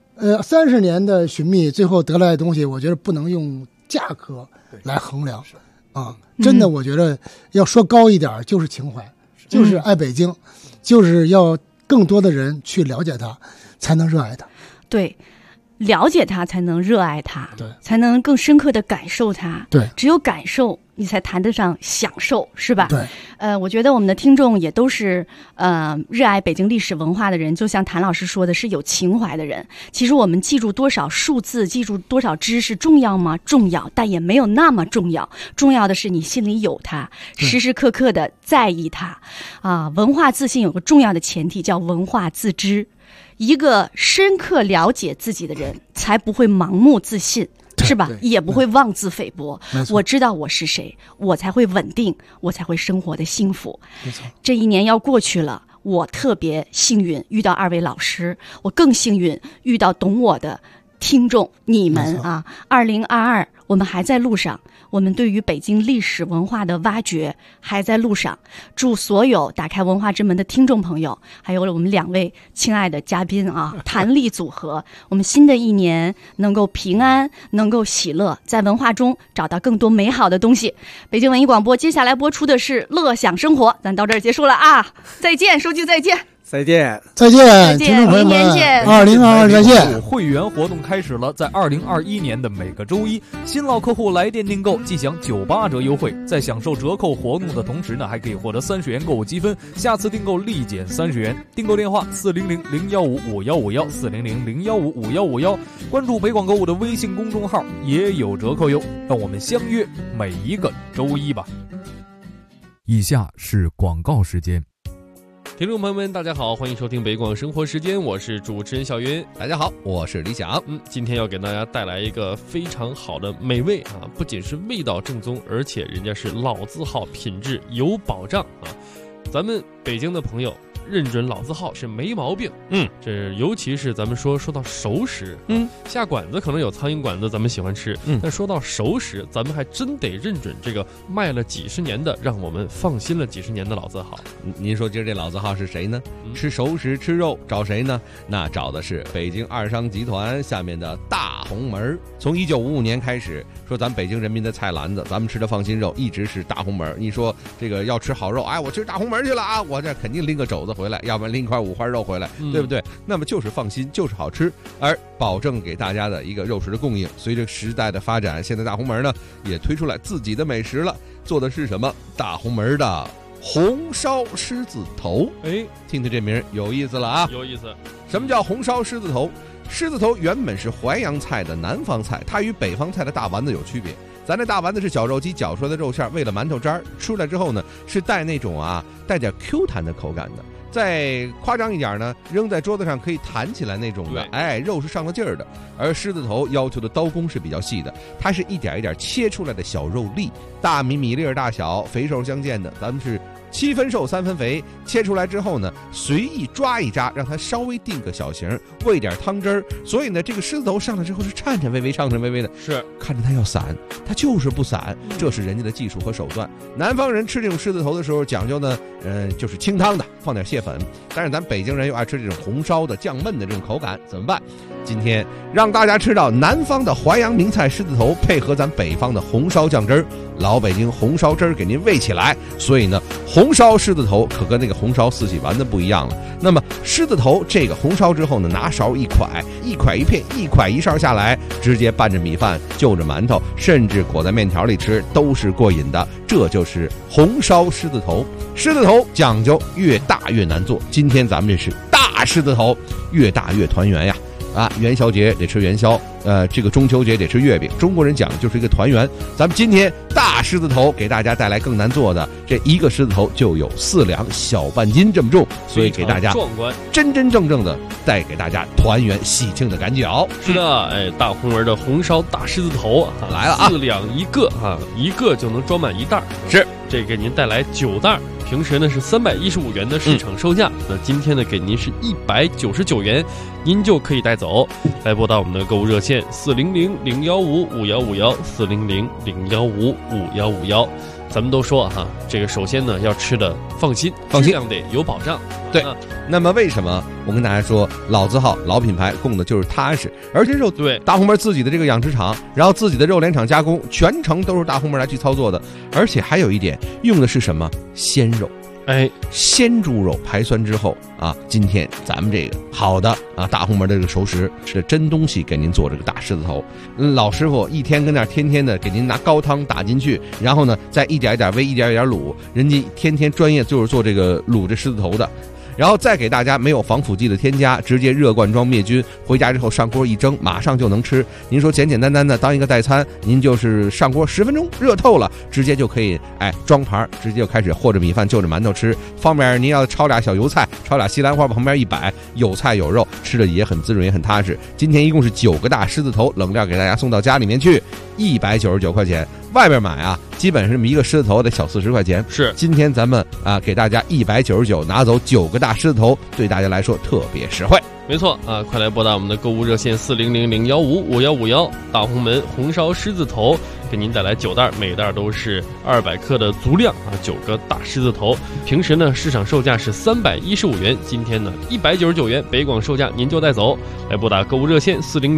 ？30年的寻觅，最后得来的东西，我觉得不能用价格来衡量真的，我觉得要说高一点，就是情怀，就是爱北京，就是要更多的人去了解它，才能热爱它。 对。了解它才能热爱它， 对， 才能更深刻的感受它， 对， 只有感受你才谈得上享受，是吧？ 对， 我觉得我们的听众也都是热爱北京历史文化的人，就像谭老师说的，是有情怀的人。其实我们记住多少数字，记住多少知识重要吗？重要，但也没有那么重要。重要的是你心里有它，时时刻刻的在意它。文化自信有个重要的前提叫文化自知。一个深刻了解自己的人，才不会盲目自信，是吧？也不会妄自菲薄。我知道我是谁，我才会稳定，我才会生活的幸福。 没错， 这一年要过去了，我特别幸运遇到2位老师，我更幸运遇到懂我的听众你们啊，2022我们还在路上，我们对于北京历史文化的挖掘还在路上。祝所有打开文化之门的听众朋友，还有我们2位亲爱的嘉宾啊，谭力组合，我们新的一年能够平安，能够喜乐，在文化中找到更多美好的东西。北京文艺广播接下来播出的是乐享生活，咱到这儿结束了啊，再见，书记再见。 再见， 再见，听众朋友们，2022再见。 会员活动开始了，在2021年的每个周一，新老客户来电订购即享98折优惠，在享受折扣活动的同时呢，还可以获得30元购物积分，下次订购立减30元。订购电话400-015-5151，400-015-5151，关注北广购物的微信公众号也有折扣哟。让我们相约每一个周一吧。 以下是广告时间。 听众朋友们，大家好，欢迎收听北广生活时间，我是主持人小云。 大家好，我是李想。 今天要给大家带来一个非常好的美味啊，不仅是味道正宗，而且人家是老字号，品质有保障啊。咱们北京的朋友认准老字号是没毛病。这尤其是咱们说到熟食，下馆子可能有苍蝇馆子咱们喜欢吃，但说到熟食，咱们还真得认准这个卖了几十年的，让我们放心了几十年的老字号。 您说今儿这老字号是谁呢？吃熟食吃肉找谁呢？那找的是北京二商集团下面的大红门。从1955年开始，说咱北京人民的菜篮子，咱们吃的放心肉一直是大红门。你说这个要吃好肉，哎，我吃大红门去了啊，我这肯定拎个肘子回来，要不然拎一块5花肉回来，对不对？那么就是放心，就是好吃，而保证给大家的一个肉食的供应。随着时代的发展，现在大红门呢也推出来自己的美食了，做的是什么？大红门的红烧狮子头。听听这名有意思了啊！ 有意思。 什么叫红烧狮子头？狮子头原本是淮扬菜的南方菜，它与北方菜的大丸子有区别。咱这大丸子是绞肉机搅出来的肉馅，为了馒头渣出来之后呢，是带那种带点 Q 弹的口感的。再夸张一点呢，扔在桌子上可以弹起来那种的，肉是上了劲儿的。而狮子头要求的刀工是比较细的，它是一点一点切出来的小肉粒，大米粒大小，肥瘦相间的。咱们是7分瘦3分肥，切出来之后呢，随意抓一扎，让它稍微定个小形，喂点汤汁儿。所以呢，这个狮子头上来之后是颤颤巍巍的， 是看着它要散，它就是不散，这是人家的技术和手段。南方人吃这种狮子头的时候讲究呢，就是清汤的，放点蟹粉。但是咱北京人又爱吃这种红烧的、酱焖的这种口感，怎么办？今天让大家吃到南方的淮扬名菜狮子头，配合咱北方的红烧酱汁儿，老北京红烧汁儿给您喂起来。所以呢，红烧狮子头可跟那个红烧四喜丸子不一样了。那么狮子头这个红烧之后呢，拿勺一蒯一片，一蒯一勺下来，直接拌着米饭，就着馒头，甚至裹在面条里吃，都是过瘾的。这就是红烧狮子头。狮子头讲究越大越难做，今天咱们这是大狮子头，越大越团圆呀。元宵节得吃元宵，这个中秋节得吃月饼。中国人讲的就是一个团圆。咱们今天大狮子头给大家带来更难做的，这一个狮子头就有4两小半斤这么重，所以给大家壮观， 真正的带给大家团圆喜庆的感觉。 是的，大红门的红烧大狮子头来了啊 ，4两一个一个就能装满1袋。 是， 这给您带来9袋。平时呢是315元的市场售价，那今天呢给您是199元，您就可以带走。来拨打我们的购物热线400-015-5151，400-015-5151。咱们都说这个首先呢要吃的放心，质量得有保障。 对，那么为什么我跟大家说老字号老品牌供的就是踏实？而且肉对大红门自己的这个养殖场，然后自己的肉联厂加工，全程都是大红门来去操作的。而且还有一点，用的是什么鲜肉？鲜猪肉排酸之后今天咱们这个好的大红门的这个熟食是真东西，给您做这个大狮子头。老师傅一天跟那天天的给您拿高汤打进去，然后呢再一点一点煨，一点一点卤，人家天天专业就是做这个卤这狮子头的。然后再给大家没有防腐剂的添加，直接热罐装灭菌，回家之后上锅一蒸，马上就能吃。您说简简单单的当一个代餐，您就是上锅10分钟热透了，直接就可以装盘，直接就开始和着米饭就着馒头吃。方便您要炒俩小油菜，炒俩西兰花旁边一摆，有菜有肉，吃的也很滋润也很踏实。今天一共是9个大狮子头冷料给大家送到家里面去，199块钱。外边买基本是这么一个狮子头得小40块钱。 是， 今天咱们给大家199拿走9个大狮子头，对大家来说特别实惠。 没错啊，快来拨打我们的购物热线4000155151，大红门红烧狮子头给您带来9袋，每袋都是200克的足量啊，9个大狮子头。平时呢市场售价是315元，今天呢199元，北广售价您就带走。来拨打购物热线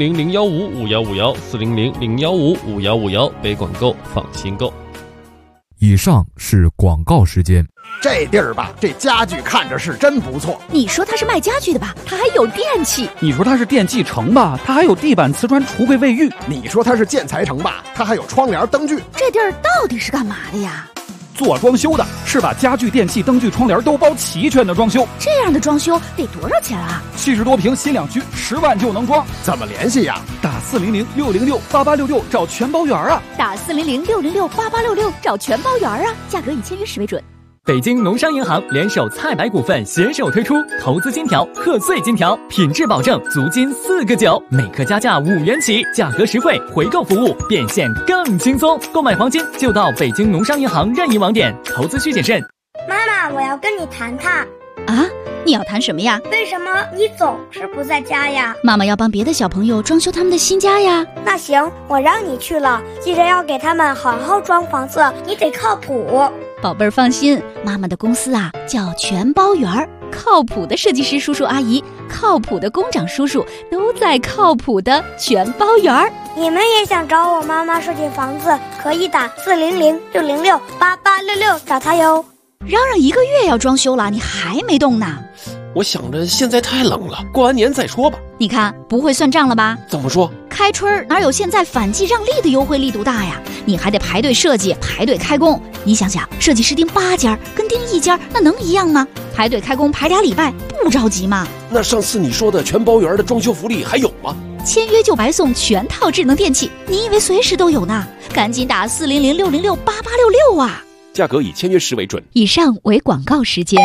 4000155151，4000155151，北广购放心购。 以上是广告时间。 这地儿吧，这家具看着是真不错。 你说它是卖家具的吧？它还有电器。 你说它是电器城吧？它还有地板、瓷砖、橱柜、卫浴。 你说它是建材城吧？它还有窗帘、灯具。 这地儿到底是干嘛的呀？ 做装修的，是把家具、电器、灯具、窗帘都包齐全的装修。 这样的装修得多少钱啊 ？70多平新两居，10万就能装。 怎么联系呀？ 打400-606-8866找全包圆啊！ 打400-606-8866找全包圆啊！价格以签约时为准。 北京农商银行联手菜百股份携手推出投资金条、贺岁金条，品质保证，足金4个9，每克加价5元起，价格实惠，回购服务变现更轻松。购买黄金就到北京农商银行任意网点，投资需谨慎。 妈妈，我要跟你谈谈。 啊，你要谈什么呀？ 为什么你总是不在家呀？ 妈妈要帮别的小朋友装修他们的新家呀。 那行，我让你去了，记得要给他们好好装房子，你得靠谱。 宝贝儿放心，妈妈的公司啊叫全包圆儿，靠谱的设计师叔叔阿姨，靠谱的工长叔叔都在靠谱的全包圆儿。 你们也想找我妈妈设计房子，可以打400-606-8866找她哟。 嚷嚷1个月要装修了，你还没动呢？ 我想着现在太冷了，过完年再说吧。 你看不会算账了吧？ 怎么说？ 开春哪有现在反季让利的优惠力度大呀？你还得排队设计，排队开工。你想想，设计师盯8家跟盯1家，那能一样吗？排队开工排2礼拜，不着急吗？ 那上次你说的全包圆的装修福利还有吗？ 签约就白送全套智能电器，你以为随时都有呢？赶紧打400-606-8866啊！ 价格以签约时为准。 以上为广告时间。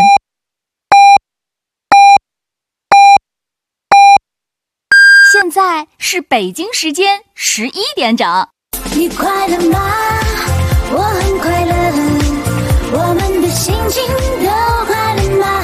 现在是北京时间11点整。 你快乐吗？我很快乐，我们的心情都快乐吗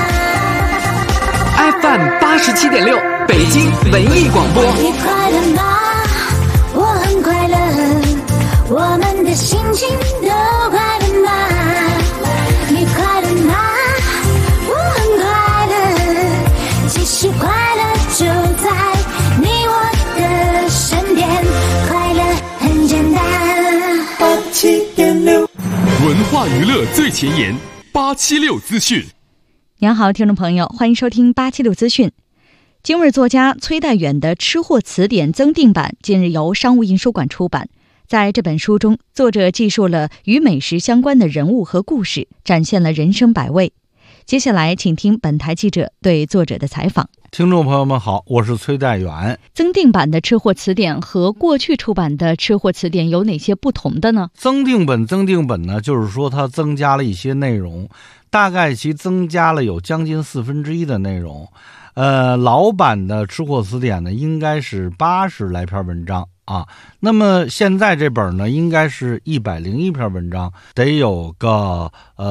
？FM 87.6，北京文艺广播。 你快乐吗？我很快乐，我们的心情都快乐吗？你快乐吗？我很快乐，其实快乐就在你我的身边，快乐很简单。87.6， 文化娱乐最前沿，876资讯。 您好，听众朋友，欢迎收听876资讯。京味作家崔代远的《吃货词典》增订版近日由商务印书馆出版。在这本书中，作者记述了与美食相关的人物和故事，展现了人生百味。接下来请听本台记者对作者的采访。 听众朋友们好，我是崔代远。 增订版的《吃货词典》和过去出版的《吃货词典》有哪些不同的呢？ 增订本呢，就是说它增加了一些内容，大概其增加了有将近1/4的内容。老版的《吃货词典》呢，应该是80来篇文章啊。那么现在这本呢，应该是101篇文章，得有个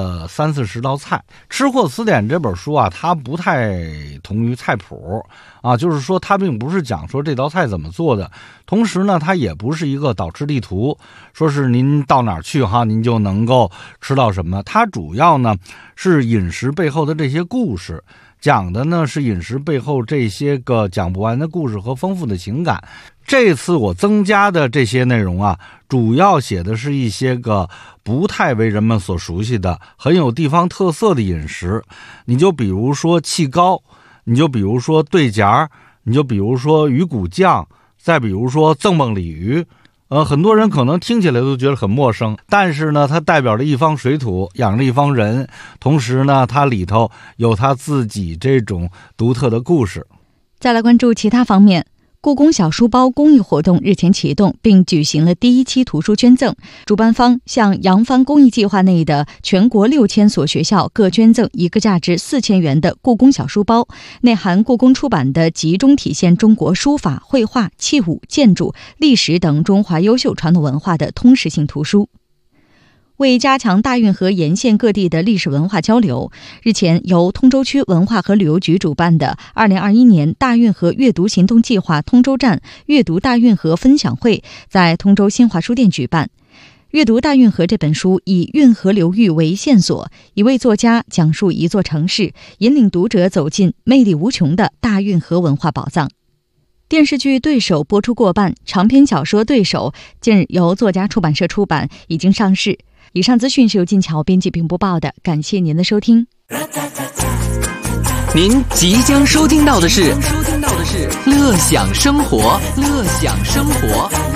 30-40道菜。《吃货词典》这本书啊，它不太同于菜谱啊，就是说它并不是讲说这道菜怎么做的，同时呢，它也不是一个导吃地图，说是您到哪儿去哈，您就能够吃到什么。它主要呢是饮食背后的这些故事。讲的呢是饮食背后这些个讲不完的故事和丰富的情感。这次我增加的这些内容啊，主要写的是一些个不太为人们所熟悉的很有地方特色的饮食。你就比如说气糕，你就比如说对夹，你就比如说鱼骨酱，再比如说赠梦鲤鱼。很多人可能听起来都觉得很陌生，但是呢，它代表着一方水土，养着一方人，同时呢，它里头有它自己这种独特的故事。 再来关注其他方面。故宫小书包公益活动日前启动，并举行了第1期图书捐赠。主办方向扬帆公益计划内的全国6000所学校各捐赠一个价值4000元的故宫小书包，内含故宫出版的集中体现中国书法、绘画、器物、建筑、历史等中华优秀传统文化的通识性图书。 为加强大运河沿线各地的历史文化交流，日前由通州区文化和旅游局主办的2021年大运河阅读行动计划通州站阅读大运河分享会在通州新华书店举办。阅读大运河这本书以运河流域为线索，一位作家讲述一座城市，引领读者走进魅力无穷的大运河文化宝藏。电视剧《对手》播出过半，长篇小说《对手》近日由作家出版社出版，已经上市。以上资讯是由金桥编辑并播报的，感谢您的收听。 您即将收听到的是乐享生活，乐享生活。